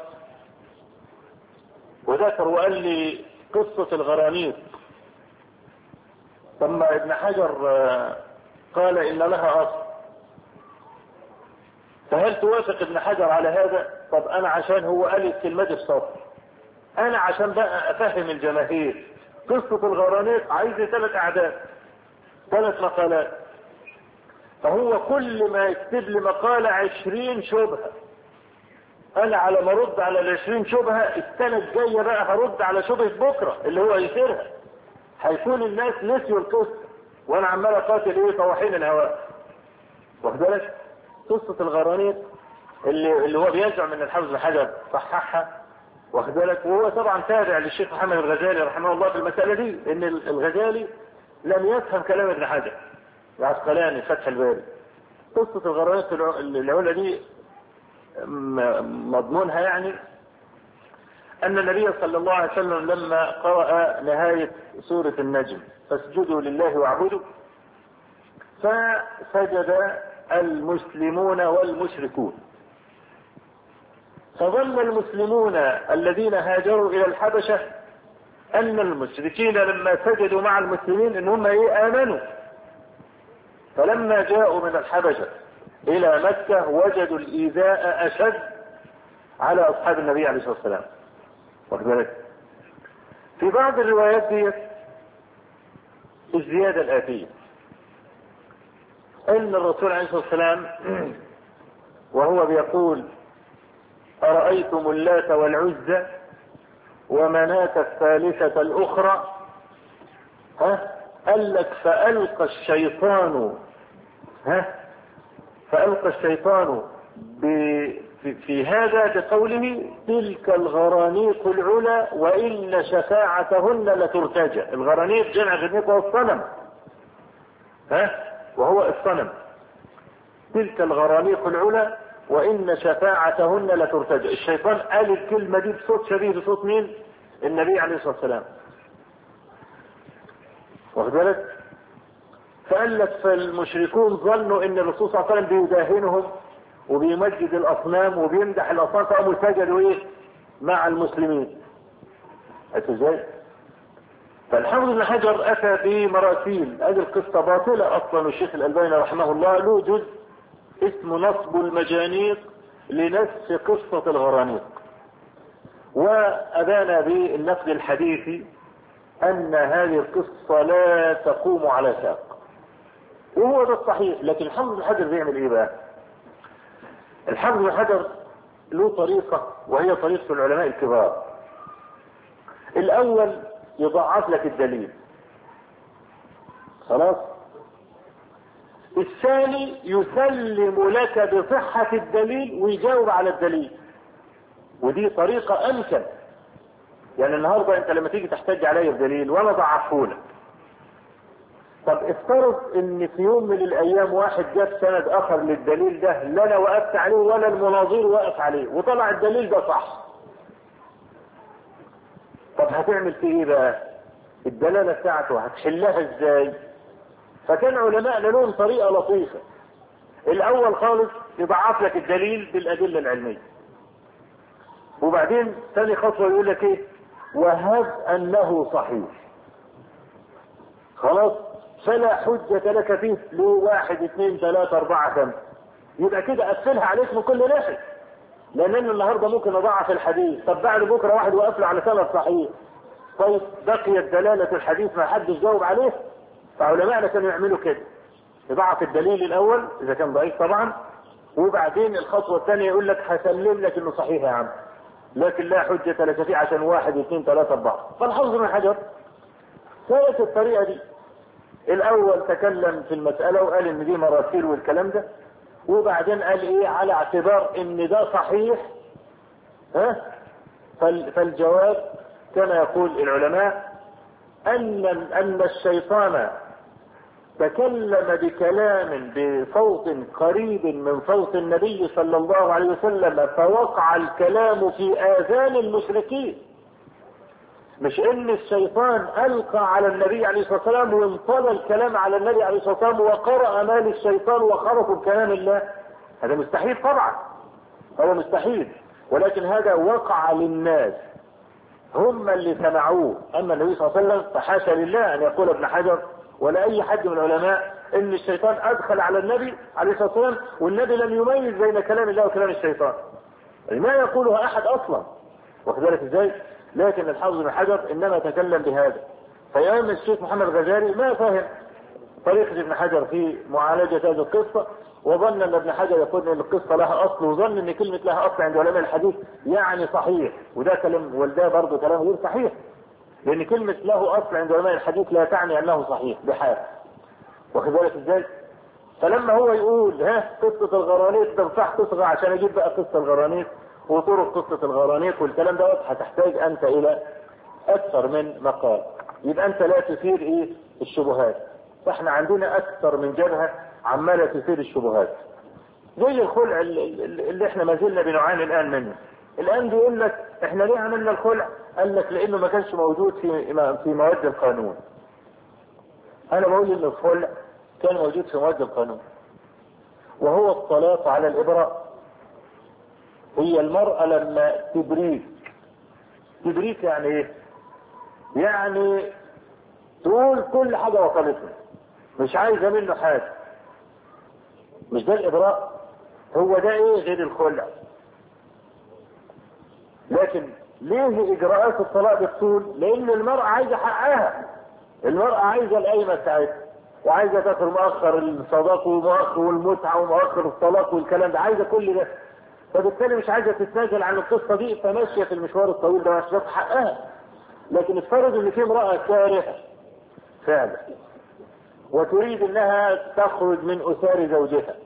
وذكر وقال لي قصة الغرانيق. ثم ابن حجر قال ان لها اصل، فهل توافق ابن حجر على هذا؟ طب انا عشان هو قال الكلمة دي بسطر، انا عشان بقى افهم الجماهير قصة الغرانيق عايز ثلاث اعداد ثلاث مقالات، فهو كل ما يكتب لي مقالة عشرين شبهة. انا على ما ارد على العشرين شبهة السنة الجاية بقى هرد على شبهة بكرة اللي هو يثيرها، هيكون الناس نسيوا القصة وانا عمال اقاتل ايه طواحين الهواء. واخد بالك؟ قصة الغرانيق اللي, اللي هو بيزعم ان الحافظ بن حجر صححها، واخد بالك؟ وهو طبعا تابع للشيخ محمد الغزالي رحمه الله في المسألة دي، ان الغزالي لم يفهم كلام ابن حجر العسقلاني فتح الباري. قصة الغرانيق العلا دي مضمونها يعني ان النبي صلى الله عليه وسلم لما قرأ نهاية سورة النجم فاسجدوا لله واعبدوا، فسجد المسلمون والمشركون، فظن المسلمون الذين هاجروا الى الحبشة ان المشركين لما سجدوا مع المسلمين ان هم ايه امنوا، فلما جاءوا من الحبشة الى مكة وجدوا الايذاء اشد على أصحاب النبي عليه الصلاة والسلام. واخد بالك؟ في بعض الروايات دي الزيادة الآتية أن الرسول عليه الصلاة والسلام وهو بيقول أرأيتم اللات والعزى ومناة الثالثة الأخرى، ها قال لك فألقى الشيطان ها فألقى الشيطان في هذا بقوله تلك الغرانيق العلا وإن شفاعتهن لترتجى. الغرانيق جمع غرنيق وهو الصنم، ها وهو الصنم. تلك الغرانيق العلا وإن شفاعتهن لترتجى. الشيطان قال الكلمة دي بصوت شبيه بصوت مين؟ النبي عليه الصلاة والسلام. واخد بالك؟ فقال لك فالمشركون ظنوا ان الرسول صلى الله عليه وسلم بيداهنهم وبيمجد الاصنام وبيمدح الاصنام، فقاموا سجدوا ايه مع المسلمين. ازاي؟ فالحافظ ابن حجر اتى بمراسيل. هذه القصه باطله اصلا، والشيخ الالباني رحمه الله له جزء اسمه نصب المجانيق لنسخ قصه الغرانيق، وابان بالنقد الحديثي ان هذه القصه لا تقوم على ساق، وهو ده الصحيح. لكن الحافظ ابن حجر بيعمل ايه بقى؟ الحافظ ابن حجر له طريقة، وهي طريقة العلماء الكبار. الاول يضعف لك الدليل، خلاص. الثاني يسلم لك بصحة الدليل ويجاوب على الدليل، ودي طريقة امكن. يعني النهاردة انت لما تيجي تحتج علي بدليل وانا ضعفه لك، طب افترض ان في يوم من الايام واحد جاب سند اخر للدليل ده لا انا وقفت عليه ولا المناظر وقف عليه وطلع الدليل ده صح، طب هتعمل فيه ايه بقى؟ الدلالة بتاعته هتحلها ازاي؟ فكان علماءنا لهم طريقة لطيفة. الاول خالص يضعف لك الدليل بالادلة العلمية، وبعدين ثاني خطوة يقول لك ايه؟ وهب انه صحيح، خلاص فلا حجة لك فيه له واحد اثنين ثلاثة اربعة خمسة، يبقى كده قفلها عليك من كل ناحية. لان النهاردة ممكن اضعف الحديث، طب بعد بكرة واحد وقف له على سند صحيح، طيب بقيت دلالة الحديث ما حدش جاوب عليه. فعلماءنا كانوا يعملوا كده، يضعف الدليل الاول اذا كان ضعيف طبعا، وبعدين الخطوة الثانية يقول لك هسلم لك انه صحيح يا عم، لكن لا حجة لك فيه عشان واحد اثنين ثلاثة اربعة. فالحافظ ابن حجر سالت الطريقة دي. الاول تكلم في المسألة وقال ان دي مراسيل والكلام ده، وبعدين قال ايه على اعتبار ان ده صحيح، ها فالجواب كما يقول العلماء ان ان الشيطان تكلم بكلام بصوت قريب من صوت النبي صلى الله عليه وسلم، فوقع الكلام في اذان المشركين. مش ان الشيطان القى على النبي عليه الصلاة والسلام وانطلى الكلام على النبي عليه الصلاة والسلام وقرأ ما للشيطان وخرقوا بكلام الله، هذا مستحيل طبعا، هو مستحيل. ولكن هذا وقع للناس هم اللي سمعوه. اما النبي صلى الله عليه وسلم فحاشا لله ان يقول ابن حجر ولا اي حد من العلماء ان الشيطان ادخل على النبي عليه الصلاة والسلام والنبي لم يميز بين كلام الله وكلام الشيطان، ما يقولها احد اصلا. وكذلك ازاي؟ لكن الحافظ ابن حجر انما تكلم بهذا. فيام الشيخ محمد الغزالي ما فهم طريقة ابن حجر في معالجة هذه القصة، وظن ان ابن حجر يقول ان القصة لها اصل، وظن ان كلمة لها اصل عند علماء الحديث يعني صحيح، وده كلام والده برضه كلام غير صحيح، لان كلمة له اصل عند علماء الحديث لا تعني انه صحيح بحال. وكذلك ازاي؟ فلما هو يقول ها قصة الغرانيق تنصح تصغى عشان اجيب بقى قصة الغرانيق وطرق قصة الغرانيق والكلام دوت، هتحتاج انت الى اكثر من مقال، يبقى انت لا تثير ايه الشبهات. فاحنا عندنا اكثر من جبهة عمالة تثير الشبهات، زي الخلع اللي احنا ما زلنا بنعاني الان منه. الان بيقول لك احنا ليه عملنا الخلع؟ قال لك لانه ما كانش موجود في في مواد القانون. انا بقول ان الخلع كان موجود في مواد القانون، وهو الطلاق على الابراء. هي المرأة لما تبريك، تبريك يعني ايه؟ يعني تقول كل حاجة وصلتنا، مش عايزة منه حاجة، مش ده الابراء؟ هو ده ايه غير الخلع؟ لكن ليه اجراءات الطلاق بالطول؟ لان المرأة عايزة حقها. المرأة عايزة القايمة بتاعتها، وعايزة تاخد مؤخر الصداق ومؤخر والمتعة ومؤخر الطلاق والكلام ده، عايزة كل ده. فبالتالي مش عايزة تتنازل عن القصة دي، فماشية في المشوار الطويل ده عشان حقها. لكن افترض ان في امرأة كارهة فعلا وتريد انها تخرج من اسار زوجها،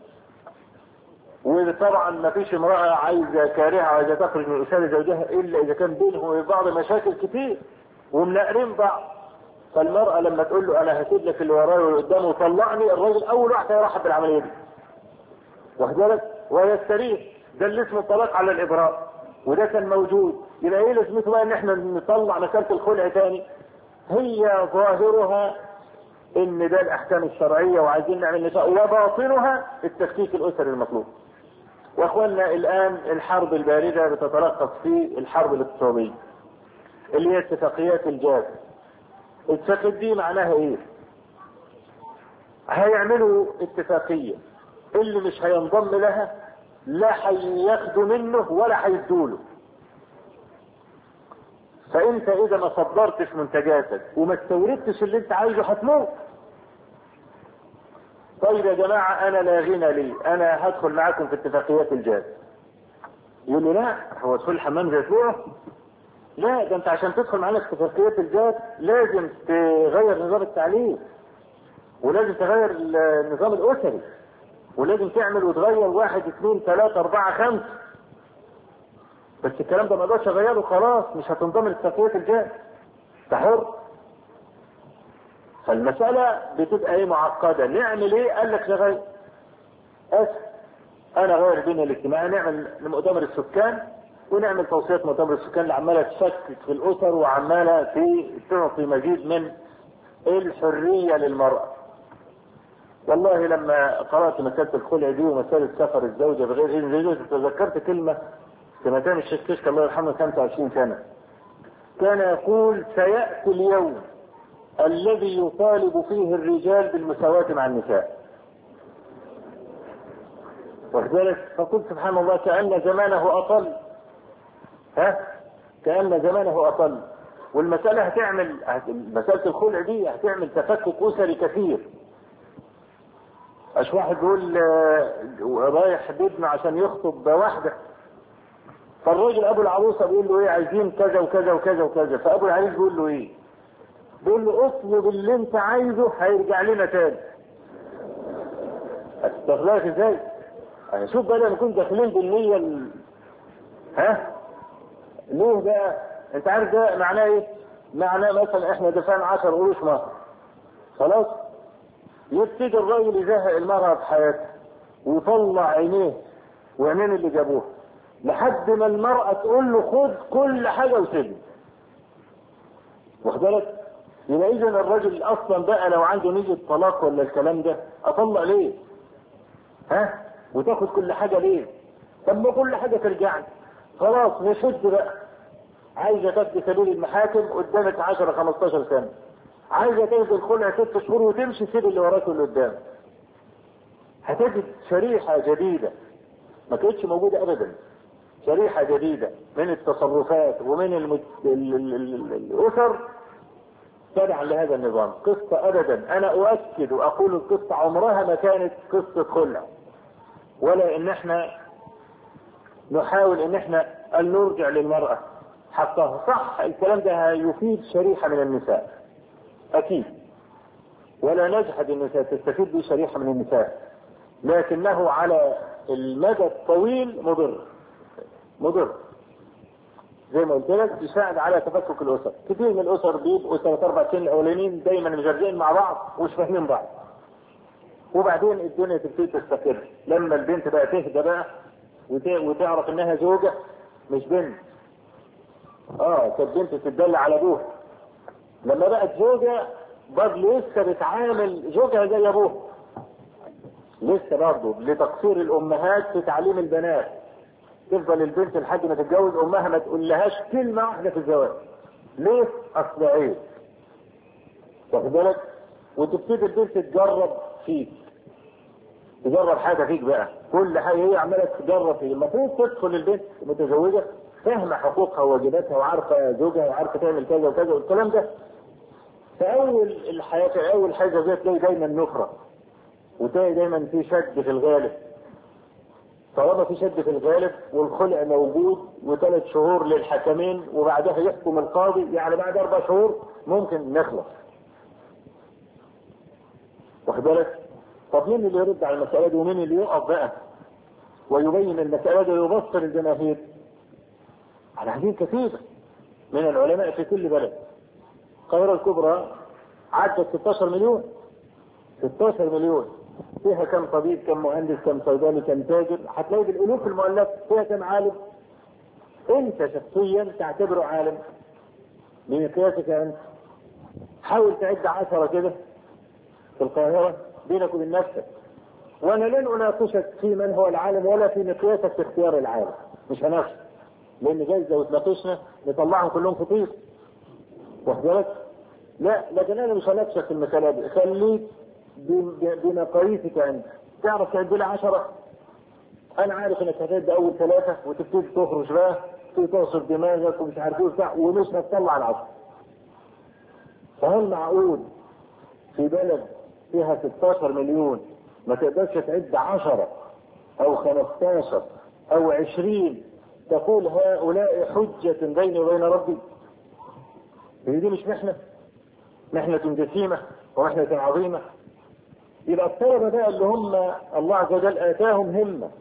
وطبعا ما فيش امرأة عايزة كارهة عايزة تخرج من اسار زوجها الا اذا كان بينهم وبين بعض مشاكل كتير ومنقرين بعض. فالمرأة لما تقول له انا هسيب لك اللي ورايا واللي قدامه وطلعني، الراجل اول واحد هيرحب بالعملية دي واخد بالك ويستريح. ده اللي اسمه الطلاق على الابراء، وده كان موجود. يبقى ايه لازمته بقى ان احنا نطلع مسألة الخلع تاني؟ هي ظاهرها ان ده الاحكام الشرعية وعايزين نعمل نساء، وباطنها التفكيك الاسري المطلوب. واخواننا الان الحرب الباردة بتتلخص في الحرب الاقتصادية اللي هي اتفاقيات الجاز. الاتفاقيات دي معناها ايه؟ هيعملوا اتفاقية اللي مش هينضم لها لا هياخدوا منه ولا هيدوله. فانت اذا ما صدرتش منتجاتك وما استوردتش اللي انت عايزه هتموت. طيب يا جماعة انا لا غنى لي، انا هدخل معاكم في اتفاقيات الجاز. يقول له لا، هو تدخل الحمام زي فوق؟ لا، ده انت عشان تدخل معانا في اتفاقيات الجاز لازم تغير نظام التعليم، ولازم تغير النظام الاسري، ولازم تعمل وتغير واحد اثنين ثلاثة اربعة خمسة. بس الكلام ده ما اقدرش اغيره، خلاص مش هتنضم لاتفاقيات الجاز، انت حر. فالمسألة بتبقى ايه؟ معقدة. نعمل ايه؟ قال لك نغير. اسف، انا غير البنية الاجتماعية، نعمل مؤتمر السكان ونعمل توصيات مؤتمر السكان اللي عمالة تشكك في الاسر وعمالة تعطي مزيد من الحرية للمرأة. والله لما قرأت مسألة الخلع دي ومسألة سفر الزوجة بغير إذن زوجها تذكرت كلمة سمعتها من الشيخ كشك الله يرحمه خمسة وعشرين سنة. كان يقول سيأتي اليوم الذي يطالب فيه الرجال بالمساواة مع النساء. وذلك فقلت سبحان الله كأن زمانه أطل، ها كأن زمانه أطل. والمسألة هتعمل مسألة الخلع دي هتعمل تفكك أسري كثير. اش واحد بيقول رايح بابنه عشان يخطب واحدة، فالراجل ابو العروسة بيقول له ايه؟ عايزين كذا وكذا وكذا وكذا. فابو العريس بيقول له ايه؟ بيقول له اطلب اللي انت عايزه هيرجع لنا تاني. هتستغلها ازاي؟ يعني شوف بقى لما نكون داخلين بالنية ال... ها ليه بقى؟ انت عارف ده معناه ايه؟ معناه مثلا احنا دفعنا عشر قروش مصر، خلاص يبتدي الراجل يزهق المرأة في حياتها ويطلع عينيه وعينين اللي جابوها لحد ما المرأة تقول له خد كل حاجة وسيبني. واخد بالك؟ يبقى اذا الراجل اصلا بقى لو عنده نية طلاق ولا الكلام ده اطلق ليه؟ ها؟ وتاخد كل حاجة ليه؟ طب ما كل حاجة ترجعني. خلاص نشد بقى. عايزة تاخد سبيل المحاكم قدامك عشرة خمستاشر سنة. عايزة تاخد الخلع ست شهور وتمشي، سيب اللي وراك واللي قدام. هتجد شريحة جديدة ما كانتش موجودة ابدا. شريحة جديدة من التصرفات ومن المت... ال... ال... ال... الاسر تبعا لهذا النظام. قصة ابدا، انا اؤكد واقول القصة عمرها ما كانت قصة خلع، ولا ان احنا نحاول ان احنا ان نرجع للمرأة حقها. صح الكلام ده يفيد شريحة من النساء اكيد، ولا نجحد النساء تستفيد به شريحة من النساء، لكنه على المدى الطويل مضر مضر زي ما قلت لك. يساعد على تفكك الاسر. كثير من الاسر بيبقوا ثلاث اربع سنين الاولانيين دايما مجرجين مع بعض ومش فاهمين بعض، وبعدين الدنيا تبتدي تستقر لما البنت بقى تهدى بقى وتعرف انها زوجة مش بنت. اه كانت بنت تدلع على ابوها، لما بقت زوجة برضه لسه بتعامل زوجها زي ابوها، لسه برضه لتقصير الامهات في تعليم البنات. تفضل البنت لحد ما تتجوز امها ما تقولهاش كلمة واحدة في الزواج. ليه؟ اصل عيب. واخد بالك؟ وتبتدي البنت تجرب فيك، تجرب حاجة فيك بقى، كل حاجة هي عمالة تجرب فيك. المفروض تدخل البنت متزوجة فاهمة حقوقها وواجباتها وعارفة زوجها وعارفة تعمل كذا وكذا والكلام ده. فأول الحياة أول حاجة زي تلاقي دايما نفرة، وتلاقي دايما في شد في الغالب. طالما في شد في الغالب والخلع موجود وثلاث شهور للحكمين وبعدها يحكم القاضي، يعني بعد أربع شهور ممكن نخلص. واخد بالك؟ طب مين اللي يرد على المسألة دي ومين اللي يقف بقى ويبين المسألة دي ويبصر الجماهير؟ على هذه كثير من العلماء في كل بلد. القاهرة الكبرى عدت ستاشر مليون، ستاشر مليون، فيها كم طبيب، كم مهندس، كم صيدلي، كم تاجر، هتلاقي بالالوف المؤلف. فيها كم عالم انت شخصيا تعتبره عالم بمقياسك انت؟ حاول تعد عشرة كده في القاهرة بينك وبين نفسك، وانا لن اناقشك في من هو العالم ولا في مقياسك في اختيار العالم، مش هناقش، لان جايز لو اتناقشنا نطلعهم كلهم فطير. واخد بالك؟ لا، لكن انا مش هناقشك في المسألة دي، خليك بمقاييسك انت. تعرف تعد لي عشرة؟ انا عارف انك هتبدا اول ثلاثة وتبتدي تخرج بقى تعصر دماغك ومش عارف ايه وبتاع ومش هتطلع العشرة. فهل معقول في بلد فيها ستاشر مليون ما تقدرش تعد عشرة او خمستاشر او عشرين تقول هؤلاء حجة بيني وبين ربي؟ هي دي مش محنة؟ محنة جسيمة ومحنة عظيمة. يبقى الطلبة بقى اللي هم الله عز وجل آتاهم همة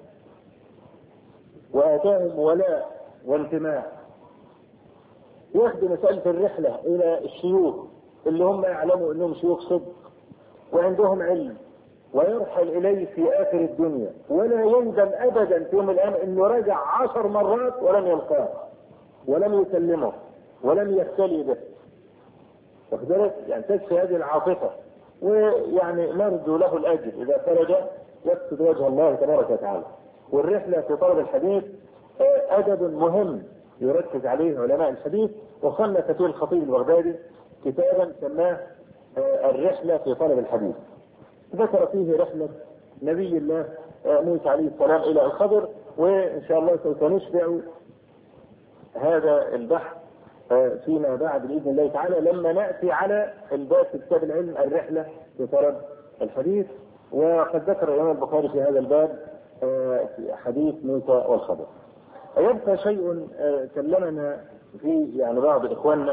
وآتاهم ولاء وانتماء، ياخدوا مسألة الرحلة إلى الشيوخ اللي هم يعلموا أنهم شيوخ صدق وعندهم علم، ويرحل إليه في آخر الدنيا ولا يندم أبدا في يوم الأيام أنه رجع عشر مرات ولم يلقاه ولم يسلمه ولم يختلي به. واخد بالك؟ يعني تكفي هذه العاطفة، ويعني نرجو له الأجر إذا خرج يقصد وجه الله تبارك وتعالى. والرحلة في طلب الحديث أدب مهم يركز عليه علماء الحديث، وصنف فيه الخطيب البغدادي كتابا سماه الرحلة في طلب الحديث. ذكر فيه رحلة نبي الله موسى عليه السلام إلى الخضر، وإن شاء الله سوف نشبع هذا البحث فيما بعد بإذن الله تعالى لما نأتي على الباب في كتاب العلم الرحلة في طلب الحديث. وقد ذكر الإمام البخاري في هذا الباب حديث موسى والخضر. يبقى شيء كلمنا فيه يعني بعض إخواننا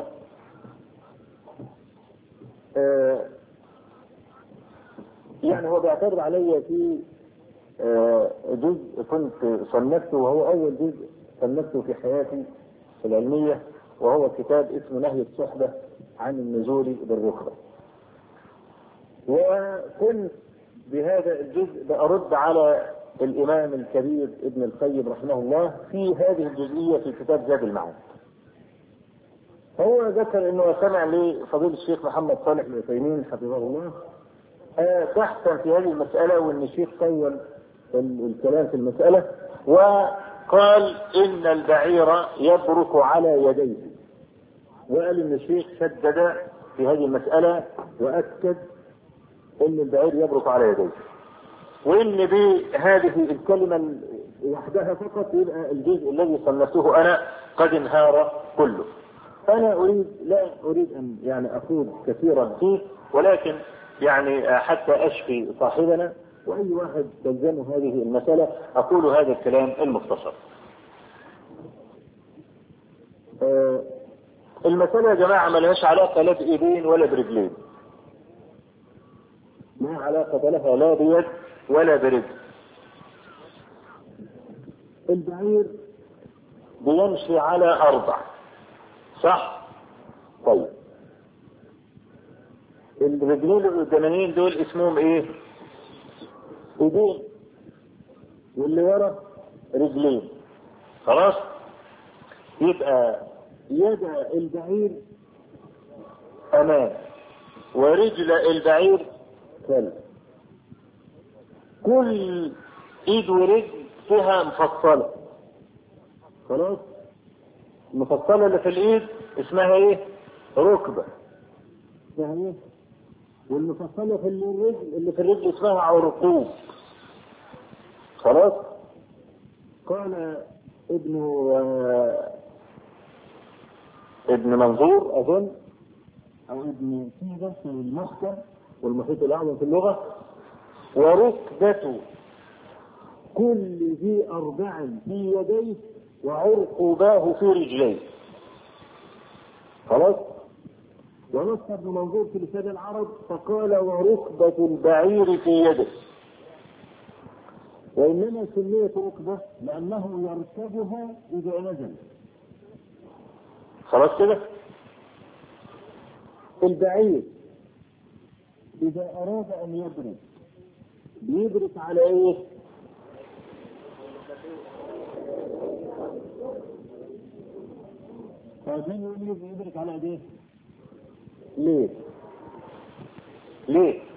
يعني هو بيعترض علي في جزء كنت صنفته، وهو أول جزء صنفته في حياتي العلمية، وهو كتاب اسمه نهي الصحبة عن النزول بالركبة. وكنت بهذا الجزء بأرد على الإمام الكبير ابن القيم رحمه الله في هذه الجزئية في كتاب زاد المعاد. هو ذكر انه سمع لفضيلة الشيخ محمد صالح العثيمين حفظه الله بحثا في هذه المسألة، وان الشيخ طول الكلام في المسألة وقال ان البعير يبرك على يديه، وقال ان الشيخ شدد في هذه المسألة واكد ان البعير يبرك على يديه، وان بهذه الكلمة وحدها فقط يبقى الجزء الذي صنفته انا قد انهار كله. فانا اريد لا اريد ان يعني اخوض كثيرا فيه، ولكن يعني حتى اشفي صاحبنا واي واحد تلزمه هذه المسألة اقول هذا الكلام المختصر. آه المسألة يا جماعة ما لهاش علاقة لا بايدين ولا برجلين، ما علاقة لها لا بيد ولا برجل. البعير بيمشي على اربع، صح؟ طيب الرجلين القدامانيين دول اسمهم ايه؟ ايدين، واللي ورا رجلين. خلاص؟ يبقى يد البعير امام ورجل البعير خلف. كل ايد ورجل فيها مفصلة. خلاص؟ المفصلة اللي في الايد اسمها ايه؟ ركبة. اسمها ايه؟ والمفصلة في الرجل اللي في الرجل اسمها عرقوب. خلاص؟ قال ابن آه ابن منظور أظن، أو ابن سيدة في المحكم والمحيط الأعظم في اللغة. وركبة كل ذي أربع في يديه وعرقباه في رجليه. خلاص. ونص ابن منظور في لسان العرب فقال وركبة البعير في يده، وإنما سميت ركبة لأنه يركبها إذا نزل. خلاص كده. البعير إذا أراد أن يبرد بيبرد على إيه؟ فعشان يقول يبرد على إيه؟ ليه؟ ليه؟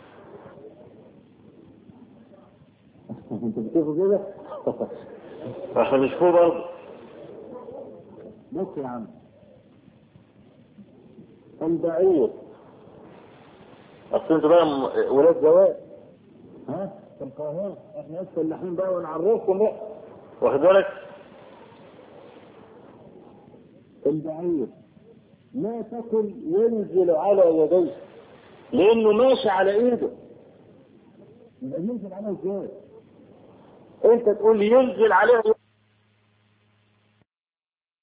انت بتشوفوا كده؟ احنا مش فوق برضه. بص يا عم، البعير اصل انتوا بقى ولاد زواج ها في القاهره، احنا لسه فلاحين بقى ونعرفكم بقى، واخد بالك؟ البعير لا تقل ينزل على يديه لانه ماشي على ايده، يبقى ينزل عليه ازاي؟ انت تقول لي ينزل عليه